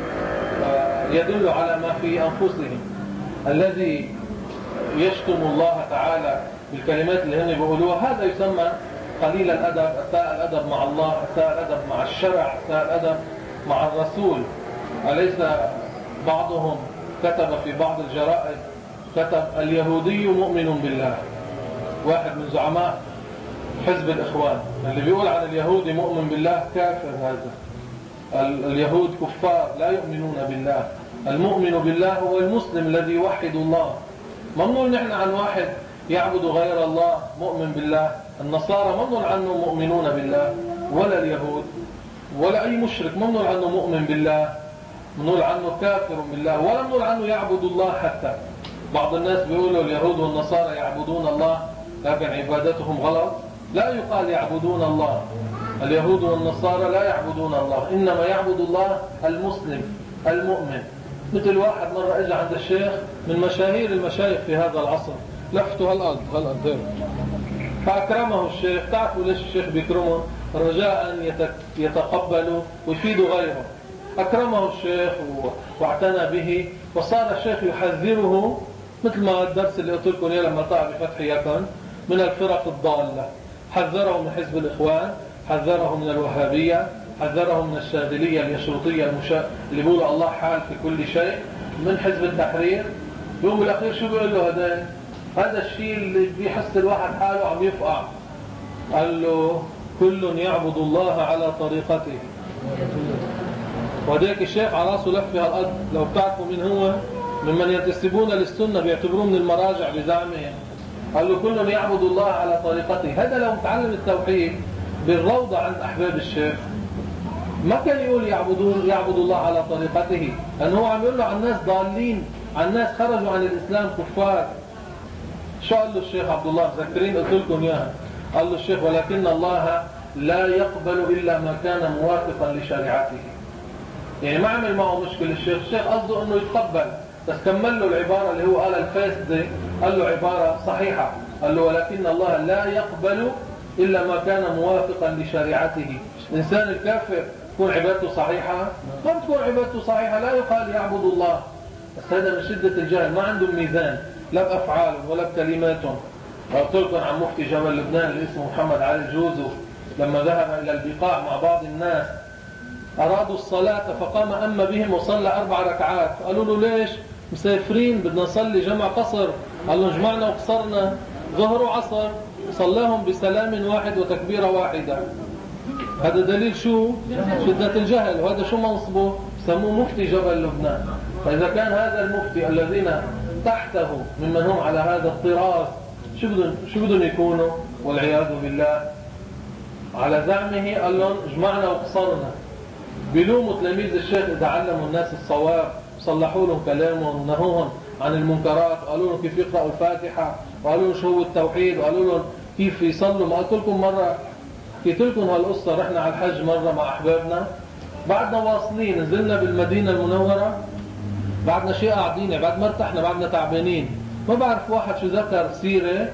يدل على ما في أنفسهم. الذي يشتم الله تعالى بالكلمات اللي هن بيقولوها هذا يسمى قليل الأدب، أساء الأدب مع الله، أساء الأدب مع الشرع، أساء الأدب مع الرسول. أليس بعضهم كتب في بعض الجرائد كتب اليهودي مؤمن بالله؟ واحد من زعماء حزب الإخوان اللي بيقول عن اليهودي مؤمن بالله كافر. هذا اليهود كفار لا يؤمنون بالله. المؤمن بالله هو المسلم الذي يوحد الله. ممنوع نحن عن واحد يعبد غير الله مؤمن بالله. النصارى ممنوع عنه مؤمنون بالله، ولا اليهود ولا أي مشرك ممنوع عنه مؤمن بالله، ممنوع عنه كافر بالله، ولا ممنوع عنه يعبد الله. حتى بعض الناس بيقولوا اليهود والنصارى يعبدون الله لكن عبادتهم غلط. لا يقال يعبدون الله، اليهود والنصارى لا يعبدون الله، إنما يعبد الله المسلم المؤمن. مثل واحد مرة اجى عند الشيخ من مشاهير المشايخ في هذا العصر، لفته هالأرض هالأرض فأكرمه الشيخ. تعرفوا ليش الشيخ بيكرمه؟ رجاء أن يتقبلوا ويفيدوا غيره. أكرمه الشيخ واعتنى به، وصار الشيخ يحذره مثل ما الدرس اللي قلت لكم لما طلع بفتح يكن من الفرق الضالة. حذره من حزب الإخوان، حذره من الوهابية، حذره من الشاذلية اليشروطية المشا... اللي بيقولوا الله حال في كل شيء، من حزب التحرير. يوم الأخير شو بيقول له هذا؟ هذا الشيء اللي بيحس الواحد حاله عم يفقع. قال له كل يعبد الله على طريقته. وهديك الشيخ على راسه لف في هالأرض. لو بتعرفوا من هو، ممن ينتسبون للسنة بيعتبروه من المراجع بزعمهم. قال له كل يعبد الله على طريقته. هذا لو متعلم التوحيد بالروضة عند أحباب الشيخ ما كان يقول يعبدون يعبد الله على طريقته، لأنه هو عم يقول له عن ناس ضالين، عن ناس خرجوا عن الإسلام كفار. شو قال له الشيخ عبد الله؟ مذكرين قلت لكم إياها. قال له الشيخ ولكن الله لا يقبل إلا ما كان موافقا لشريعته. يعني ما عمل معه مشكلة الشيخ، الشيخ قصده أنه يتقبل، بس كمل له العبارة اللي هو قال الفاسدة، قال له عبارة صحيحة. قال له ولكن الله لا يقبل إلا ما كان موافقا لشريعته. الإنسان الكافر تكون عبادته صحيحة؟ ما بتكون عبادته صحيحة، لا يقال يعبد الله. بس هذا من شدة الجهل، ما عندهم ميزان لا بأفعالهم ولا بكلماتهم. قلت لكم عن مفتي جبل لبنان اللي اسمه محمد علي الجوزو، لما ذهب إلى البقاع مع بعض الناس أرادوا الصلاة فقام أما بهم وصلى أربع ركعات. قالوا له ليش؟ مسافرين بدنا نصلي جمع قصر. قال له جمعنا وقصرنا ظهر وعصر، صلاهم بسلام واحد وتكبيرة واحدة. هذا دليل شو؟ شدة الجهل. وهذا شو منصبه؟ سموه مفتي جبل لبنان. فإذا كان هذا المفتي الذين تحته ممن هم على هذا الطراز شو بدهم شو بدهم يكونوا؟ والعياذ بالله. على زعمه قال لهم جمعنا وقصرنا. بيلوموا تلاميذ الشيخ إذا علموا الناس الصواب، صلحوا لهم كلامهم ونهوهم عن المنكرات، وقالوا لهم كيف يقرأوا الفاتحة، وقالوا لهم شو هو التوحيد، وقالوا لهم كيف يصلوا. ما قلت لكم مرة، حكيت لكم هالقصة، رحنا على الحج مرة مع أحبابنا، بعدنا واصلين نزلنا بالمدينة المنورة، بعدنا شيء قاعدين، بعد ما ارتحنا بعدنا تعبانين، ما بعرف واحد شو ذكر سيرة،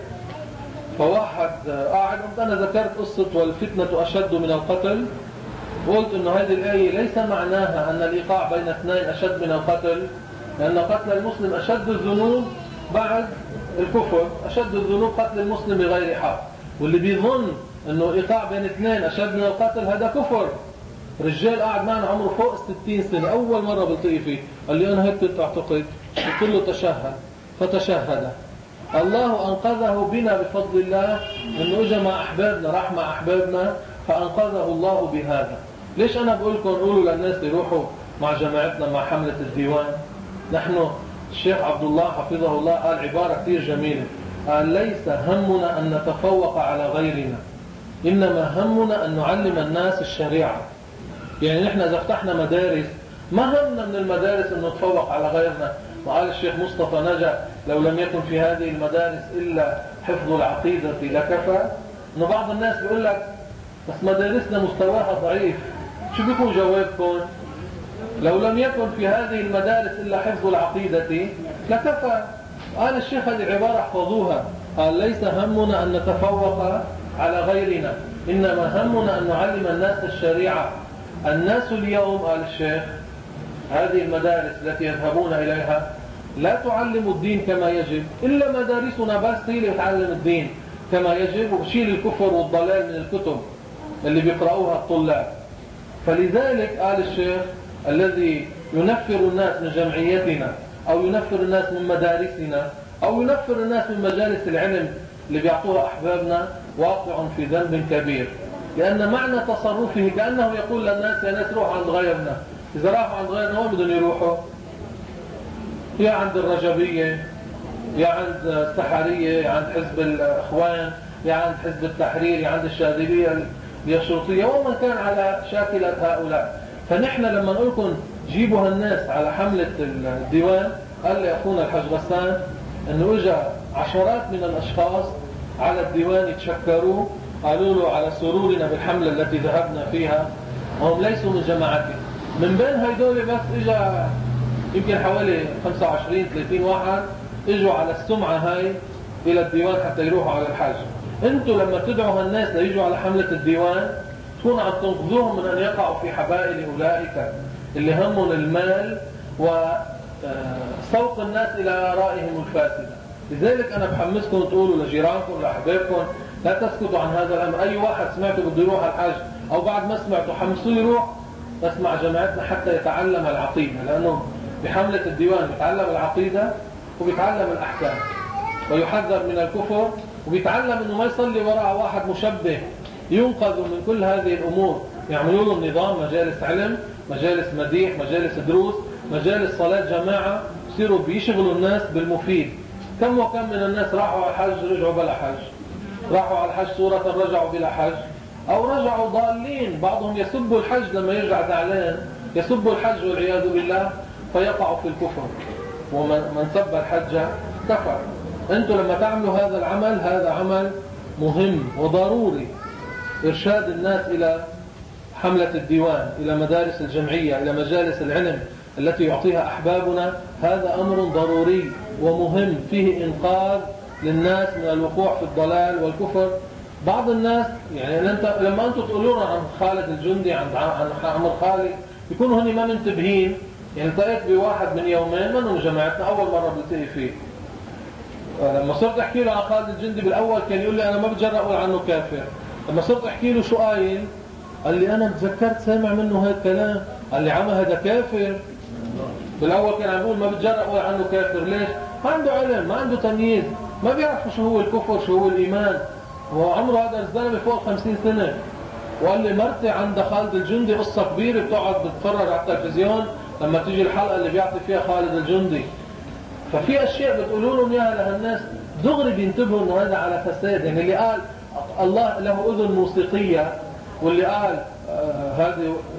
فواحد قاعد، قمت أنا ذكرت قصة والفتنة أشد من القتل، وقلت إنه هذه الآية ليس معناها أن الإيقاع بين اثنين أشد من القتل، لأن قتل المسلم أشد الذنوب بعد الكفر، أشد الذنوب قتل المسلم بغير حق، واللي بيظن إنه الإيقاع بين اثنين أشد من القتل هذا كفر. رجال قاعد معنا عمره فوق ستين سنة، أول مرة بلتقي فيه، قال لي أنا هيك كنت أعتقد، قلت له تشهد، فتشهد. الله أنقذه بنا بفضل الله، إنه إجا مع أحبابنا، راح مع أحبابنا فأنقذه الله بهذا. ليش أنا بقول لكم قولوا للناس يروحوا مع جماعتنا مع حملة الديوان؟ نحن الشيخ عبد الله حفظه الله قال عبارة كثير جميلة، قال ليس همنا أن نتفوق على غيرنا، إنما همنا أن نعلم الناس الشريعة. يعني نحن إذا فتحنا مدارس ما همنا من المدارس أن نتفوق على غيرنا. وقال الشيخ مصطفى نجا لو لم يكن في هذه المدارس إلا حفظ العقيدة لكفى. إنه بعض الناس بيقول لك بس مدارسنا مستواها ضعيف، شو بيكون جوابكم؟ لو لم يكن في هذه المدارس إلا حفظ العقيدة لكفى. قال الشيخ هذه العبارة احفظوها، قال ليس همنا أن نتفوق على غيرنا، إنما همنا أن نعلم الناس الشريعة. الناس اليوم، قال الشيخ، هذه المدارس التي يذهبون إليها لا تعلم الدين كما يجب، إلا مدارسنا بس هي اللي تعلم الدين كما يجب، وبشيل الكفر والضلال من الكتب اللي بيقرأوها الطلاب. فلذلك قال الشيخ الذي ينفر الناس من جمعيتنا أو ينفر الناس من مدارسنا أو ينفر الناس من مجالس العلم اللي بيعطوها أحبابنا واقع في ذنب كبير، لأن معنى تصرفه كأنه يقول للناس يا ناس روحوا عند غيرنا. إذا راحوا عند غيرنا وين بدهم يروحوا؟ يا عند الرجبية، يا عند السحرية، يا عند حزب الإخوان، يا عند حزب التحرير، يا عند الشاذلية الشرطية، ومن كان على شاكلة هؤلاء. فنحن لما نقول لكم جيبوا هالناس على حملة الديوان، قال لي أخونا الحاج غسان أنه إجا عشرات من الأشخاص على الديوان يتشكروا، قالوا له على سرورنا بالحملة التي ذهبنا فيها، وهم ليسوا من جماعته. من بين هيدول بس إجا يمكن حوالي خمسة وعشرين ثلاثين واحد إجوا على السمعة هاي إلى الديوان حتى يروحوا على الحج. أنتوا لما تدعوا هالناس ليجوا على حملة الديوان تكون عم تنقذوهم من أن يقعوا في حبائل أولئك اللي همهم المال وسوق الناس إلى آرائهم الفاسدة. لذلك أنا بحمسكم تقولوا لجيرانكم لأحبابكم لا تسكتوا عن هذا الأمر. أي واحد سمعته بده يروح على الحج أو بعد ما سمعته حمسوه يروح، بس مع جماعتنا حتى يتعلم العقيدة، لأنه بحملة الديوان بيتعلم العقيدة وبيتعلم الأحكام ويحذر من الكفر، وبيتعلم أنه ما يصلي وراء واحد مشبه ينقذ من كل هذه الأمور. يعملوا لهم نظام مجالس علم، مجالس مديح، مجالس دروس، مجالس صلاة جماعة، يصيروا بيشغلوا الناس بالمفيد. كم وكم من الناس راحوا على الحج رجعوا بلا حج، راحوا على الحج صورة رجعوا بلا حج، أو رجعوا ضالين. بعضهم يسبوا الحج لما يرجع زعلان، يسبوا الحج والعياذ بالله فيقعوا في الكفر. ومن سب الحج كفر. أنتم لما تعملوا هذا العمل، هذا عمل مهم وضروري، إرشاد الناس إلى حملة الديوان، إلى مدارس الجمعية، إلى مجالس العلم التي يعطيها أحبابنا. هذا أمر ضروري ومهم فيه إنقاذ للناس من الوقوع في الضلال والكفر. بعض الناس يعني لما أنتم تقولون عن خالد الجندي، عن عمر خالد، يكونوا هني ما منتبهين. يعني التقيت بواحد من يومين منهم جماعتنا، أول مرة بلتقي فيه. لما صرت أحكي له عن خالد الجندي بالأول كان يقول لي أنا ما بتجرأ أقول عنه كافر. لما صرت أحكي له شو قايل، قال لي أنا تذكرت سامع منه هذا الكلام، قال لي عمى هذا كافر. بالأول كان عم يقول ما بتجرأ أقول عنه كافر. ليش؟ ما عنده علم، ما عنده تمييز، ما بيعرف شو هو الكفر شو هو الإيمان. وعمره هذا الزلمة فوق خمسين سنة. وقال لي مرتي عند خالد الجندي قصة كبيرة، بتقعد بتتفرج على التلفزيون لما تيجي الحلقة اللي بيعطي فيها خالد الجندي. ففي أشياء بتقولوا لهم إياها لهالناس دغري بينتبهوا إنه هذا على فساد. يعني اللي قال الله له أذن موسيقية، واللي قال آه هذه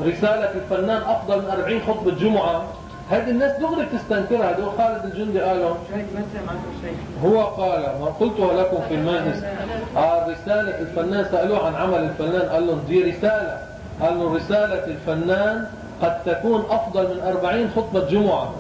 رسالة الفنان أفضل من أربعين خطبة جمعة، هذه الناس دغري بتستنكرها. هذول خالد الجندي قالوا، هو قال ما قلته لكم في المجلس، آه رسالة الفنان، سألوه عن عمل الفنان قال لهم دي رسالة، قال لهم رسالة الفنان قد تكون أفضل من أربعين خطبة جمعة.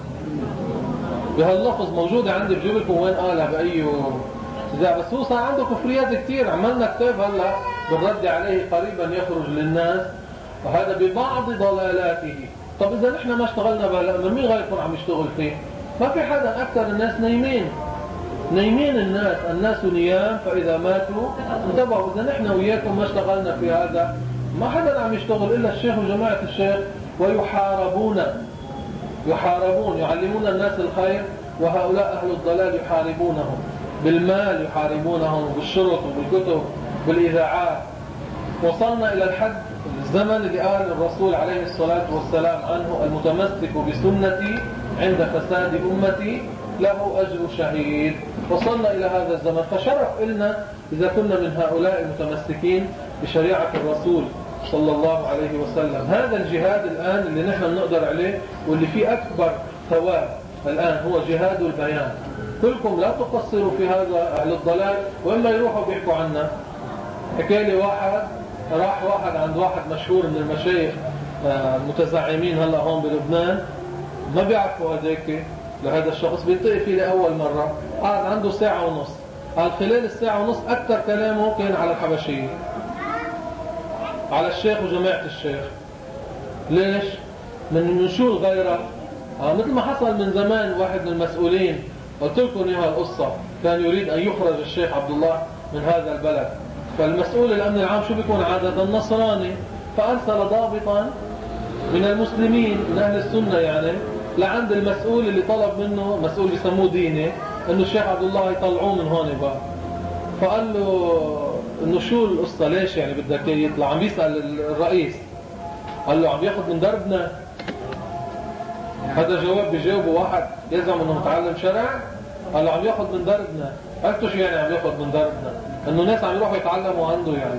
بهاللفظ موجودة عندي بجيب لكم وين قالها بأي إذا، بس هو صار عنده كفريات كتير. عملنا كتاب هلا بالرد عليه قريبا يخرج للناس، وهذا ببعض ضلالاته. طب إذا نحن ما اشتغلنا بهلا، مين غير يكون عم يشتغل فيه؟ ما في حدا. أكثر الناس نايمين نايمين الناس الناس نيام، فإذا ماتوا انتبهوا. إذا نحن وياكم ما اشتغلنا في هذا، ما حدا عم يشتغل إلا الشيخ وجماعة الشيخ، ويحاربون يحاربون يعلمون الناس الخير، وهؤلاء أهل الضلال يحاربونهم بالمال، يحاربونهم بالشرط وبالكتب بالإذاعات. وصلنا إلى الحد الزمن اللي قال الرسول عليه الصلاة والسلام عنه: المتمسك بسنتي عند فساد أمتي له أجر شهيد. وصلنا إلى هذا الزمن، فشرف إلنا إذا كنا من هؤلاء المتمسكين بشريعة الرسول صلى الله عليه وسلم. هذا الجهاد الآن اللي نحن نقدر عليه واللي فيه أكبر ثواب الآن هو جهاد البيان. كلكم لا تقصروا في هذا أهل الضلال، وإما يروحوا بيحكوا عنا. حكى لي واحد، راح واحد عند واحد مشهور من المشايخ المتزعمين هلا هون بلبنان، ما بيعرفوا هذيك لهذا الشخص، بيلتقي فيه لأول مرة، قعد عنده ساعة ونص. قال خلال الساعة ونص أكثر كلامه كان على الحبشية، على الشيخ وجماعة الشيخ. ليش؟ من من شو الغيرة؟ آه مثل ما حصل من زمان. واحد من المسؤولين قلت لكم اياها القصة، كان يريد أن يخرج الشيخ عبد الله من هذا البلد، فالمسؤول الأمن العام شو بيكون عادة؟ النصراني. فأرسل ضابطا من المسلمين من أهل السنة يعني لعند المسؤول اللي طلب منه، مسؤول يسموه ديني، إنه الشيخ عبد الله يطلعوه من هون بقى. فقال له إنه شو القصة، ليش يعني بدك يطلع؟ عم بيسأل الرئيس. قال له عم ياخذ من دربنا. هذا جواب بيجاوبه واحد يزعم انه متعلم شرع. قال له عم ياخذ من دربنا. قلت شو يعني عم ياخذ من دربنا؟ انه الناس عم يروحوا يتعلموا عنده يعني.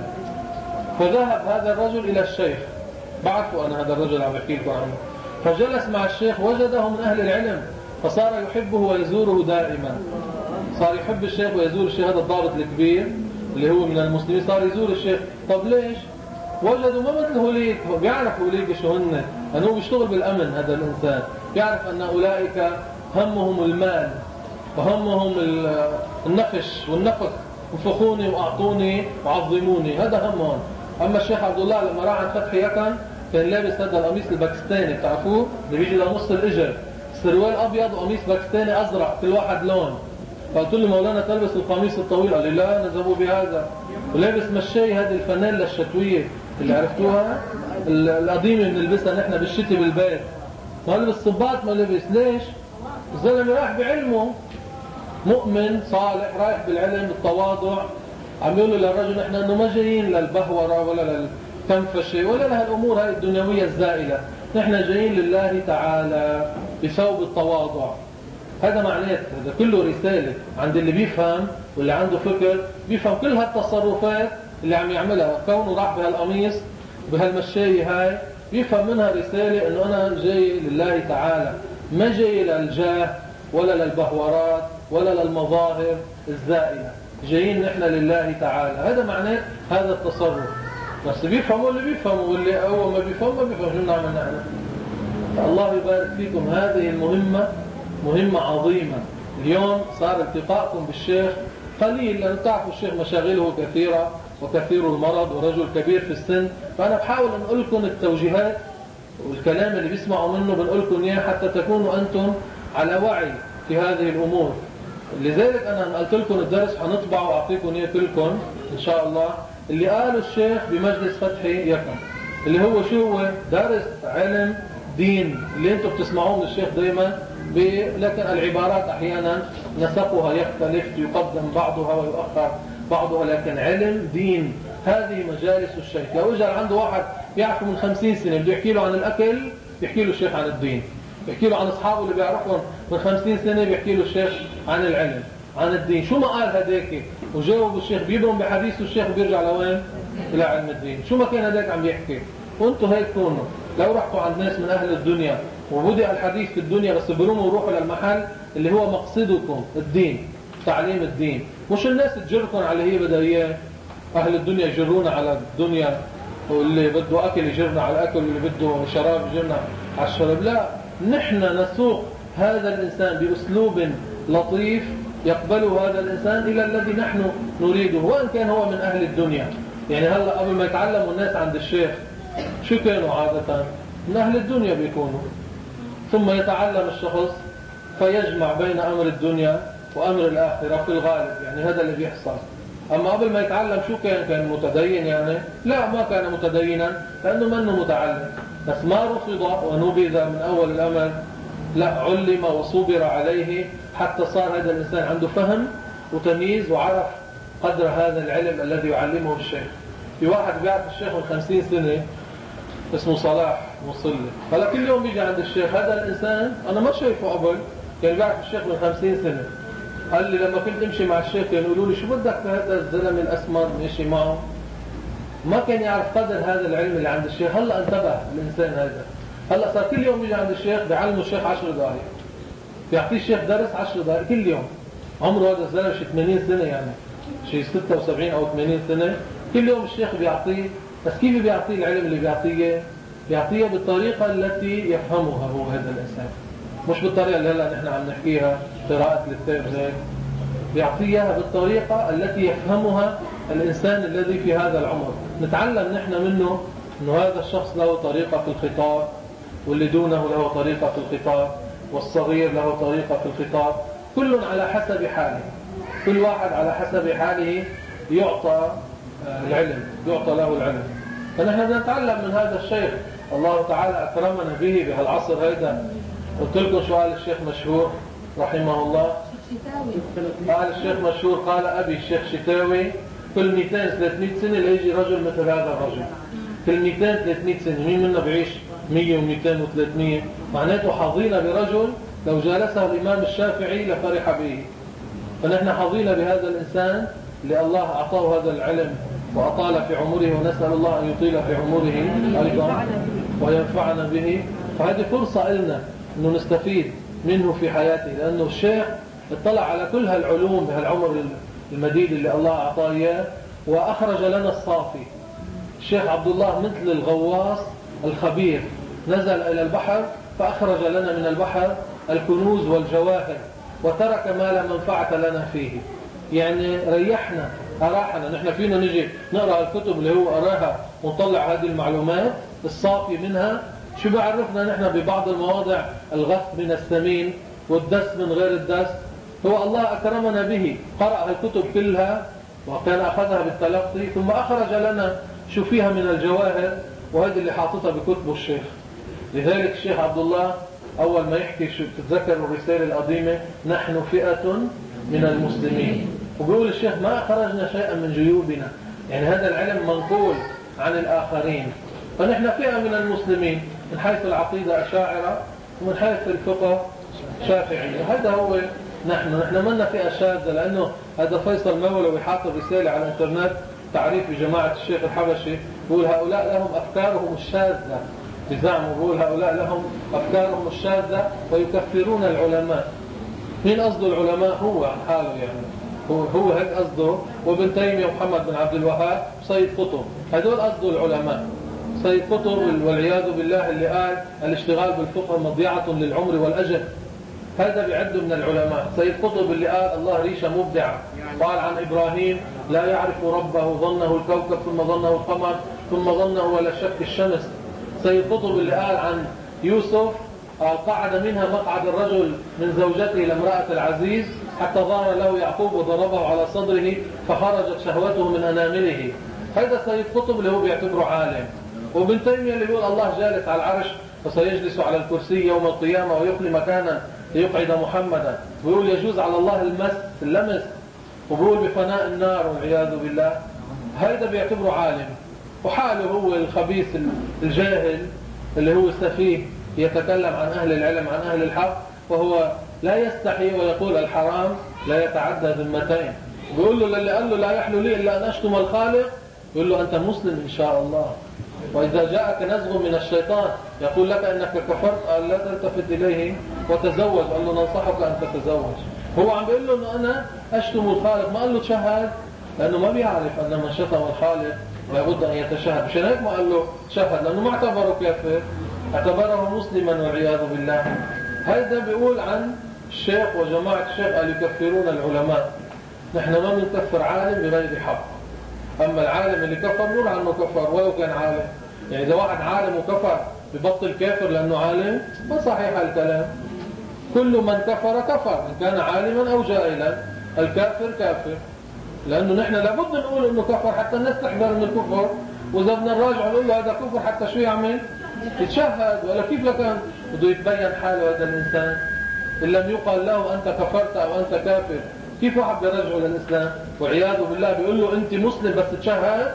فذهب هذا الرجل الى الشيخ، بعرفه انا هذا الرجل عم يحكي لكم عنه. فجلس مع الشيخ، وجده من اهل العلم، فصار يحبه ويزوره دائما. صار يحب الشيخ ويزور الشيخ. هذا الضابط الكبير اللي هو من المسلمين صار يزور الشيخ. طب ليش؟ وجدوا ما مثل هوليك، بيعرف هوليك شو هن، لأنه بيشتغل بالأمن. هذا الإنسان بيعرف أن أولئك همهم المال وهمهم النفش والنفخ، انفخوني وأعطوني وعظموني، هذا همهم. أما الشيخ عبد الله لما راح عند فتح يكن كان لابس هذا القميص الباكستاني، بتعرفوه اللي بيجي لنص الإجر، سروال أبيض وقميص باكستاني أزرق، كل واحد لون. فقلت له مولانا تلبس القميص الطويل؟ قال لي لا نذهبوا بهذا. ولابس مشاي هذه الفانيلا الشتوية اللي عرفتوها القديمة بنلبسها نحن بالشتي بالبيت، ما لبس صباط، ما لبس. ليش؟ الزلمة رايح بعلمه، مؤمن صالح رايح بالعلم التواضع. عم يقولوا للرجل نحن انه ما جايين للبهورة ولا للتنفشة ولا لهالامور هاي الدنيوية الزائلة، نحن جايين لله تعالى بثوب التواضع. هذا معناته هذا كله رسالة عند اللي بيفهم واللي عنده فكر، بيفهم كل هالتصرفات اللي عم يعملها. كونه راح بهالقميص بهالمشاية هاي بيفهم منها رسالة انه انا جاي لله تعالى، ما جاي للجاه ولا للبهورات ولا للمظاهر الزائلة، جايين نحن لله تعالى. هذا معناه هذا التصرف. بس بيفهموا اللي بيفهموا، واللي هو ما بيفهم ما بيفهم. شو نعمل نحن؟ الله يبارك فيكم. هذه المهمة مهمة عظيمة. اليوم صار التقاءكم بالشيخ قليل، لأن تعرفوا الشيخ مشاغله كثيرة وكثير المرض ورجل كبير في السن. فأنا بحاول أن أقول لكم التوجيهات والكلام اللي بيسمعوا منه بنقول لكم إياه حتى تكونوا أنتم على وعي في هذه الأمور. لذلك أنا قلت لكم الدرس حنطبعه وأعطيكم إياه كلكم إن شاء الله، اللي قاله الشيخ بمجلس فتحي يكن، اللي هو شو هو؟ درس علم دين اللي أنتم بتسمعوه من الشيخ دايما، لكن العبارات أحيانا نسقها يختلف، يقدم بعضها ويؤخر بعضها، لكن علم دين هذه مجالس الشيخ. لو اجى عنده واحد يعرفه من خمسين سنة بده يحكي له عن الأكل بيحكي له الشيخ عن الدين، بيحكي له عن أصحابه اللي بيعرفهم من خمسين سنة بيحكي له الشيخ عن العلم عن الدين. شو ما قال هذاك وجاوب الشيخ بيبرم بحديثه الشيخ وبيرجع لوين؟ إلى علم الدين. شو ما كان هذاك عم يحكي. وانتم هيك كونوا. لو رحتوا عند ناس من أهل الدنيا وبدأ الحديث في الدنيا بس برموا وروحوا للمحل اللي هو مقصدكم الدين، تعليم الدين، مش الناس تجركم على اللي هي بدها اياه. أهل الدنيا يجرونا على الدنيا، واللي بده أكل يجرنا على الأكل، واللي بده شراب يجرنا على الشراب. لا، نحن نسوق هذا الإنسان بأسلوب لطيف يقبله هذا الإنسان إلى الذي نحن نريده، وإن كان هو من أهل الدنيا. يعني هلأ قبل ما يتعلموا الناس عند الشيخ شو كانوا عادة؟ من أهل الدنيا بيكونوا. ثم يتعلم الشخص فيجمع بين أمر الدنيا وأمر الآخرة في الغالب، يعني هذا اللي بيحصل. أما قبل ما يتعلم شو كان؟ كان متدين يعني؟ لا، ما كان متدينا لأنه منه متعلم، بس ما رفض ونبذ من أول الأمر، لا، علم وصبر عليه حتى صار هذا الإنسان عنده فهم وتمييز وعرف قدر هذا العلم الذي يعلمه الشيخ. في واحد بيعرف الشيخ من خمسين سنة اسمه صلاح مصلي، هلا كل يوم بيجي عند الشيخ. هذا الإنسان أنا ما شايفه قبل، كان بيعرف الشيخ من خمسين سنة. قال لي لما كنت امشي مع الشيخ كانوا يقولوا لي شو بدك بهذا الزلمه الاسمر ماشي معه، ما كان يعرف قدر هذا العلم اللي عند الشيخ. هلا انتبه الانسان هذا، هلا صار كل يوم يجي عند الشيخ بيعلمه الشيخ عشر دقائق، بيعطيه الشيخ درس عشر دقائق كل يوم. عمره هذا الزلمه شي ثمانين سنه، يعني شي ستة وسبعين او ثمانين سنه، كل يوم الشيخ بيعطيه. بس كيف بيعطيه العلم اللي بيعطيه؟ بيعطيه بالطريقه التي يفهمها هو هذا الانسان، مش بالطريقه اللي هلا نحن عم نحكيها قراءه الكتاب هيك. بيعطيها بالطريقة التي يفهمها الإنسان الذي في هذا العمر. نتعلم نحن منه أنه هذا الشخص له طريقة في الخطاب، واللي دونه له طريقة في الخطاب، والصغير له طريقة في الخطاب، كل على حسب حاله، كل واحد على حسب حاله يعطى العلم، يعطى له العلم. فنحن بنتعلم من هذا الشيخ، الله تعالى أكرمنا به بهالعصر هذا. قلت لكم شو قال الشيخ مشهور رحمه الله؟ قال الشيخ مشهور، قال أبي الشيخ شتاوي كل مئتين ثلاثمئة سنة ليجي رجل مثل هذا الرجل. كل مئتين ثلاثمئة سنة، مين منا بعيش مئة ومئتين وثلاثمئة؟ معناته حظينا برجل لو جالسه الإمام الشافعي لفرح به. فنحن حظينا بهذا الإنسان اللي الله أعطاه هذا العلم وأطال في عمره، ونسأل الله أن يطيل في عمره أيضا وينفعنا به. فهذه فرصة لنا أنه نستفيد منه في حياته، لأنه الشيخ اطلع على كل هالعلوم بهالعمر المديد اللي الله أعطاه إياه، وأخرج لنا الصافي. الشيخ عبد الله مثل الغواص الخبير، نزل إلى البحر فأخرج لنا من البحر الكنوز والجواهر، وترك ما لا منفعة لنا فيه. يعني ريحنا، أراحنا. نحن فينا نجي نقرأ الكتب اللي هو أراها ونطلع هذه المعلومات الصافي منها. شو بعرفنا نحن ببعض المواضع الغث من الثمين والدس من غير الدس؟ هو الله أكرمنا به، قرأ الكتب كلها وكان أخذها بالتلقي، ثم أخرج لنا شو فيها من الجواهر، وهذه اللي حاططها بكتبه الشيخ. لذلك الشيخ عبد الله أول ما يحكي شو تتذكر الرسالة القديمة، نحن فئة من المسلمين، وبيقول الشيخ ما أخرجنا شيئا من جيوبنا، يعني هذا العلم منقول عن الآخرين. فنحن فئة من المسلمين من حيث العقيدة أشاعرة، ومن حيث الفقه شافعي. هذا هو نحن نحن منا فئة شاذة، لأنه هذا فيصل مولوي حاطط رسالة على الانترنت تعريف بجماعة الشيخ الحبشي، بيقول هؤلاء لهم أفكارهم الشاذة، بزعمه بيقول هؤلاء لهم أفكارهم الشاذة ويكفرون العلماء. مين قصده العلماء؟ هو عن حاله، يعني هو هو هيك قصده. وابن تيمية ومحمد بن عبد الوهاب سيد قطب، هذول قصده العلماء. سيد قطب والعياذ بالله اللي قال الاشتغال بالفقه مضيعة للعمر والأجل، هذا بيعد من العلماء. سيد قطب اللي قال الله ريشة مبدعة، قال عن إبراهيم لا يعرف ربه ظنه الكوكب ثم ظنه القمر ثم ظنه ولا شك الشمس. سيد قطب اللي قال عن يوسف قال قعد منها مقعد الرجل من زوجته لامرأة العزيز حتى ظهر له يعقوب وضربه على صدره فخرجت شهوته من أنامله. هذا سيد قطب اللي هو بيعتبره عالم. وابن تيمية اللي يقول الله جالس على العرش فسيجلس على الكرسي يوم القيامة ويخلي مكانا ليقعد محمدا، ويقول يجوز على الله المس اللمس، وبيقول بفناء النار والعياذ بالله. هذا بيعتبره عالم، وحاله هو الخبيث الجاهل اللي هو السفيه يتكلم عن أهل العلم عن أهل الحق، وهو لا يستحي ويقول الحرام لا يتعدى ذمتين. بيقول له للي قال له لا يحلو لي إلا أن أشتم الخالق، يقول له أنت مسلم إن شاء الله. وإذا جاءك نزغ من الشيطان يقول لك أنك كفرت قال لا تلتفت إليه وتزوج. قال له ننصحك أن تتزوج. هو عم بيقول له أنه أنا أشتم الخالق، ما قال له تشهد، لأنه ما بيعرف أن من شتم الخالق لابد أن يتشهد. مشان هيك ما قال له شهد، لأنه ما اعتبره كافر، اعتبره مسلما والعياذ بالله. هذا بيقول عن الشيخ وجماعة الشيخ قال يكفرون العلماء. نحن ما بنكفر عالم بغير حق. أما العالم اللي كفر نقول عنه كفر ولو كان عالم. يعني إذا واحد عالم وكفر ببطل كافر لأنه عالم، ما صحيح الكلام. كل من كفر كفر إن كان عالما أو جاهلا. الكافر كافر، لأنه نحن لابد نقول إنه كفر حتى الناس تحذر من الكفر. وإذا بدنا نراجع نقول له هذا كفر حتى شو يعمل؟ يتشهد. ولا كيف لكان بده يتبين حاله هذا الإنسان إن لم يقال له أنت كفرت أو أنت كافر؟ كيف واحد بيرجعه للإسلام والعياذ بالله بيقول له أنت مسلم بس تشهد؟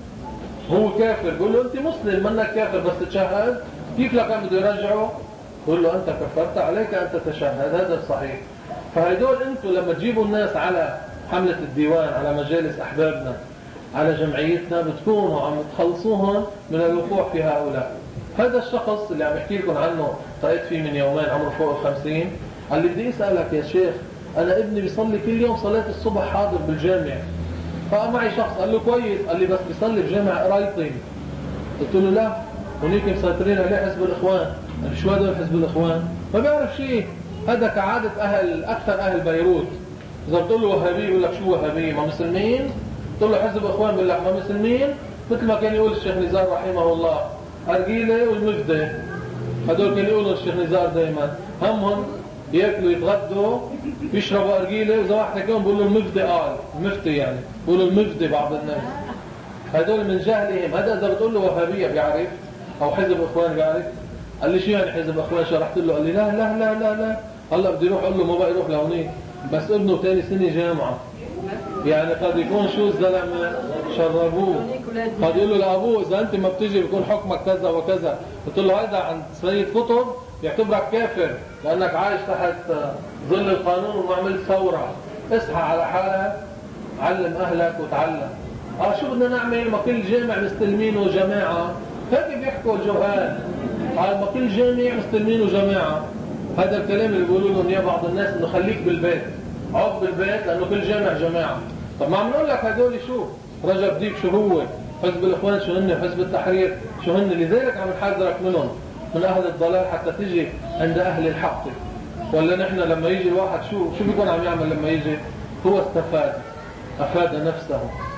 هو كافر بيقول له أنت مسلم منك كافر بس تشهد؟ كيف لكان بده يرجعه؟ يقول له أنت كفرت عليك أن تتشهد. هذا الصحيح. فهيدول أنتم لما تجيبوا الناس على حملة الديوان، على مجالس أحبابنا، على جمعيتنا، بتكونوا عم تخلصوهم من الوقوع في هؤلاء. هذا الشخص اللي عم يحكي لكم عنه رأيت فيه من يومين عمره فوق الخمسين، قال لي بدي أسألك يا شيخ، أنا ابني بيصلي كل يوم صلاة الصبح حاضر بالجامع. فمعي شخص قال له كويس، قال لي بس بيصلي بجامع قرايطين. قلت له لا، هنيك مسيطرين عليه حزب الإخوان. قال شو هذول حزب الإخوان؟ ما بيعرف شيء. هذا كعادة أهل أكثر أهل بيروت. إذا بتقول له وهابي يقول لك شو وهابي؟ ما مسلمين؟ تقول له حزب إخوان بيقول لك ما مسلمين؟ مثل ما كان يقول الشيخ نزار رحمه الله أرجيلة والمفدى. هذول كانوا يقولوا الشيخ نزار دائما همهم ياكلوا يتغدوا يشربوا أرجيلة، وإذا واحد كان بيقول له المفدى، قال المفتي يعني بيقولوا المفدى بعض الناس. هذول من جهلهم. هذا إذا بتقول له وهابية بيعرف أو حزب إخوان بيعرف. قال لي شو يعني حزب إخوان؟ شرحت له قال لي لا لا لا لا لا هلا بدي اروح اقول له ما بقى يروح لهونيك، بس ابنه ثاني سنه جامعه. يعني قد يكون شو الزلمه شربوه، قد يقول له لابوه اذا انت ما بتيجي بيكون حكمك كذا وكذا. قلت له هذا عند سيد كتب يعتبرك كافر لانك عايش تحت ظل القانون وما عملت ثوره. اصحى على حالك، علم اهلك وتعلم. اه شو بدنا نعمل؟ ما كل جامع مستلمين وجماعه. هيك بيحكوا الجهال، قال ما كل جامع مستلمين وجماعه. هذا الكلام اللي بيقولوا لهم يا بعض الناس انه خليك بالبيت، عض بالبيت لانه كل جامع جماعه. طب ما عم نقول لك هذول شو؟ رجب ديب شو هو؟ حزب الاخوان شو هن؟ حزب التحرير شو هن؟ لذلك عم نحذرك منهم، من اهل الضلال حتى تجي عند اهل الحق. ولا نحن لما يجي الواحد شو شو بيكون عم يعمل لما يجي؟ هو استفاد، افاد نفسه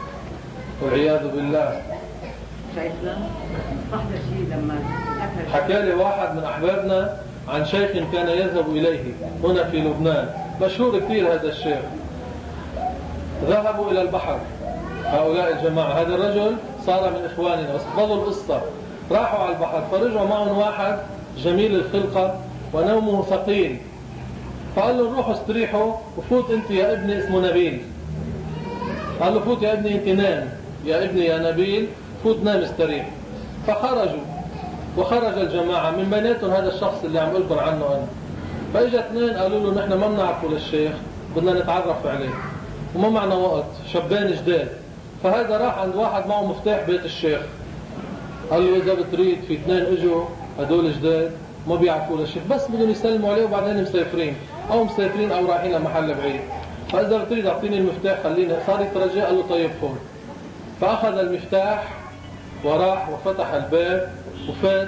والعياذ بالله. شايفنا صح شيء لما حكى لي واحد من احبابنا عن شيخ كان يذهب إليه هنا في لبنان، مشهور كثير هذا الشيخ. ذهبوا إلى البحر هؤلاء الجماعة، هذا الرجل صار من إخواننا بس فضلوا القصة. راحوا على البحر فرجعوا معهم واحد جميل الخلقة ونومه ثقيل، فقال له روحوا استريحوا وفوت أنت يا ابني، اسمه نبيل. قال له فوت يا ابني أنت نام، يا ابني يا نبيل فوت نام استريح. فخرجوا وخرج الجماعة من بيناتهم هذا الشخص اللي عم أقولكم عنه أنا. فإجا اثنين قالوا له نحن ما بنعرفه للشيخ، بدنا نتعرف عليه وما معنا وقت، شبان جداد. فهذا راح عند واحد معه مفتاح بيت الشيخ، قال له إذا بتريد في اثنين اجوا هدول جداد ما بيعرفوا للشيخ، بس بدهم يسلموا عليه وبعدين مسافرين أو مسافرين أو رايحين لمحل بعيد. فإذا بتريد أعطيني المفتاح خليني. صار يترجى، قال له طيب خذ. فأخذ المفتاح وراح وفتح الباب وفات.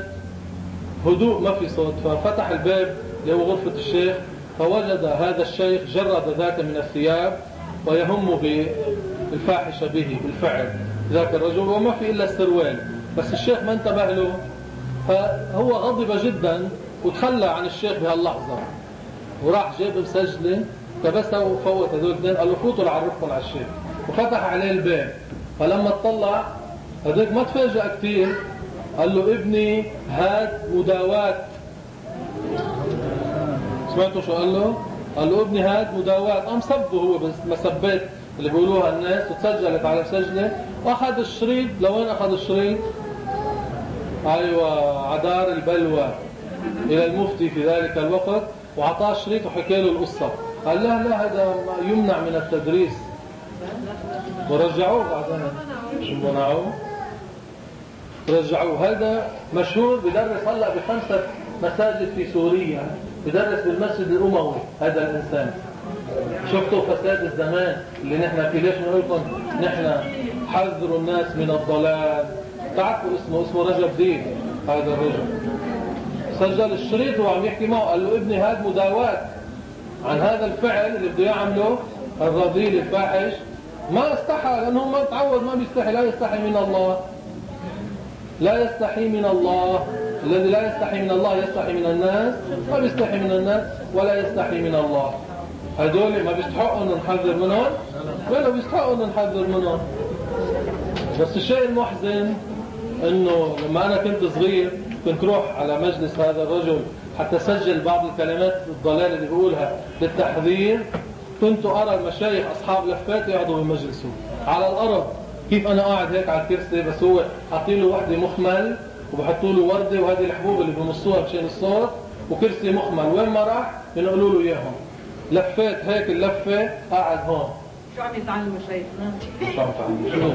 هدوء ما في صوت. ففتح الباب اللي هو غرفة الشيخ، فوجد هذا الشيخ جرد ذاته من الثياب ويهم بالفاحشة به بالفعل ذاك الرجل، وما في إلا السروال. بس الشيخ ما انتبه له، فهو غضب جدا وتخلى عن الشيخ بهاللحظة وراح جاب مسجلة كبسها وفوت هذول الاثنين، قال له فوتوا لعرفكم على الشيخ، وفتح عليه الباب. فلما اطلع هذاك ما تفاجأ كثير، قال له ابني هاد مداواة. سمعتوا شو قال له؟ قال له ابني هاد مداواة. قام سبه هو بمسبات اللي بيقولوها الناس وتسجلت على مسجلة، واخذ الشريط. لوين اخذ الشريط؟ ايوه عدار البلوى الى المفتي في ذلك الوقت، وعطاه الشريط وحكى له القصة. قال لا لا هذا يمنع من التدريس، ورجعوه بعدين. شو منعوه؟ رجعوه. هذا مشهور، بدرس هلا بخمسة مساجد في سوريا، بدرس بالمسجد الأموي. هذا الإنسان شفتوا فساد الزمان اللي نحن فيه. ليش نقول لكم نحن حذروا الناس من الضلال؟ تعرفوا اسمه اسمه رجب دين. هذا الرجل سجل الشريط وعم يحكي معه، قال له ابني هذا مداواة عن هذا الفعل اللي بده يعمله الرذيل الفاحش. ما استحى لأنه ما تعود، ما بيستحي. لا يستحي من الله، لا يستحي من الله. الذي لا يستحي من الله يستحي من الناس، ما بيستحي من الناس ولا يستحي من الله. هدول ما بيستحقوا ان نحذر منهم، ولا بيستحقوا ان نحذر منهم. بس الشيء المحزن انه لما انا كنت صغير كنت روح على مجلس هذا الرجل حتى سجل بعض الكلمات الضلال اللي بيقولها للتحذير. كنت ارى المشايخ اصحاب لفات يقعدوا بمجلسه على الارض، كيف انا قاعد هيك على الكرسي، بس هو حاطين له وحده مخمل وبحطوا له ورده وهذه الحبوب اللي بمصوها مشان الصوت، وكرسي مخمل. وين ما راح ينقلوا له اياهم. لفات هيك اللفه قاعد هون. شو عم يتعلموا شيخنا؟ شو عم تعمل؟ شنو؟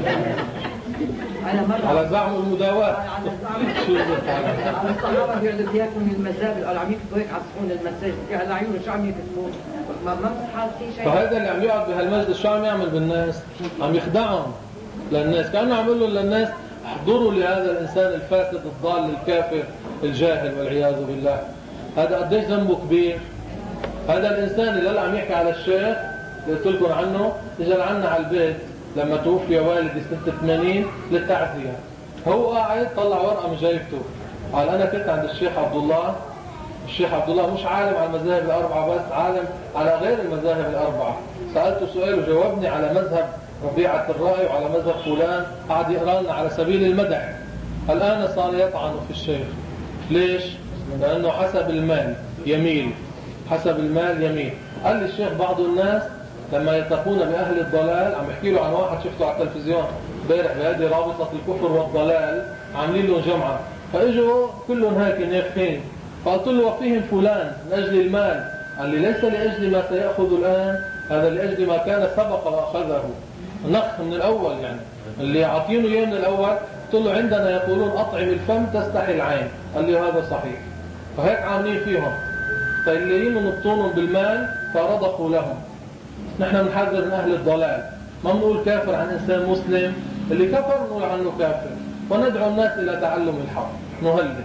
على مرة على زعم المداواة. على زعم شو بتعمل؟ على الصحابة بيقعدوا بياكلوا من المزابل، قالوا عم يكتبوا هيك على صحون المساجد، في على عيونه شو عم يكتبوا؟ ما ما بتحال في شيء. فهذا اللي عم يقعد بهالمجلس شو عم يعمل بالناس؟ عم يخدعهم للناس، كأنه عم يقول لهم للناس احضروا لهذا الإنسان الفاسد الضال الكافر الجاهل والعياذ بالله. هذا قديش ذنبه كبير. هذا الإنسان اللي هلا عم يحكي على الشيخ اللي قلت لكم عنه، اجى لعنا على البيت لما توفي والدي سنة ثمانين للتعزية. هو قاعد طلع ورقة من جيبته، قال أنا كنت عند الشيخ عبد الله. الشيخ عبد الله مش عالم على المذاهب الأربعة بس، عالم على غير المذاهب الأربعة. سألته سؤال وجاوبني على مذهب ربيعة الرأي وعلى مذهب فلان، قاعد يقرأ لنا على سبيل المدح. الآن صار يطعن في الشيخ. ليش؟ لأنه حسب المال يميل، حسب المال يميل. قال لي الشيخ بعض الناس لما يلتقون بأهل الضلال، عم يحكي له عن واحد شفته على التلفزيون امبارح بهذه رابطة الكفر والضلال، عاملين له جمعة، فاجوا كلهم هيك نافخين. فقلت له وفيهم فلان من أجل المال. قال لي ليس لأجل ما سيأخذ الآن، هذا لأجل ما كان سبق وأخذه، نخ من الأول. يعني اللي عاطينه إياه من الأول. قلت له عندنا يقولون أطعم الفم تستحي العين. قال لي هذا صحيح. فهيك عاملين فيهم، فالليين نبطونهم بالمال فرضخوا لهم. نحن بنحذر من أهل الضلال، ما بنقول كافر عن إنسان مسلم، اللي كفر نقول عنه كافر، وندعو الناس إلى تعلم الحق. نهلل.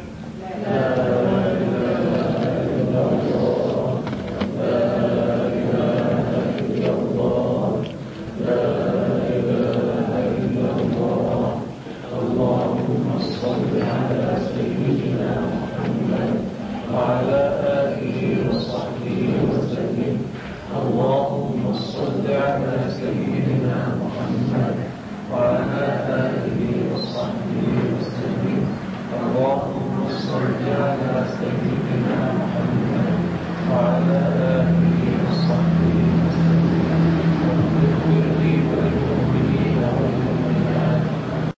اللهم صل على سيدنا محمد وعلى آله وصحبه وسلم. اللهم صل على سيدنا محمد وعلى آله وصحبه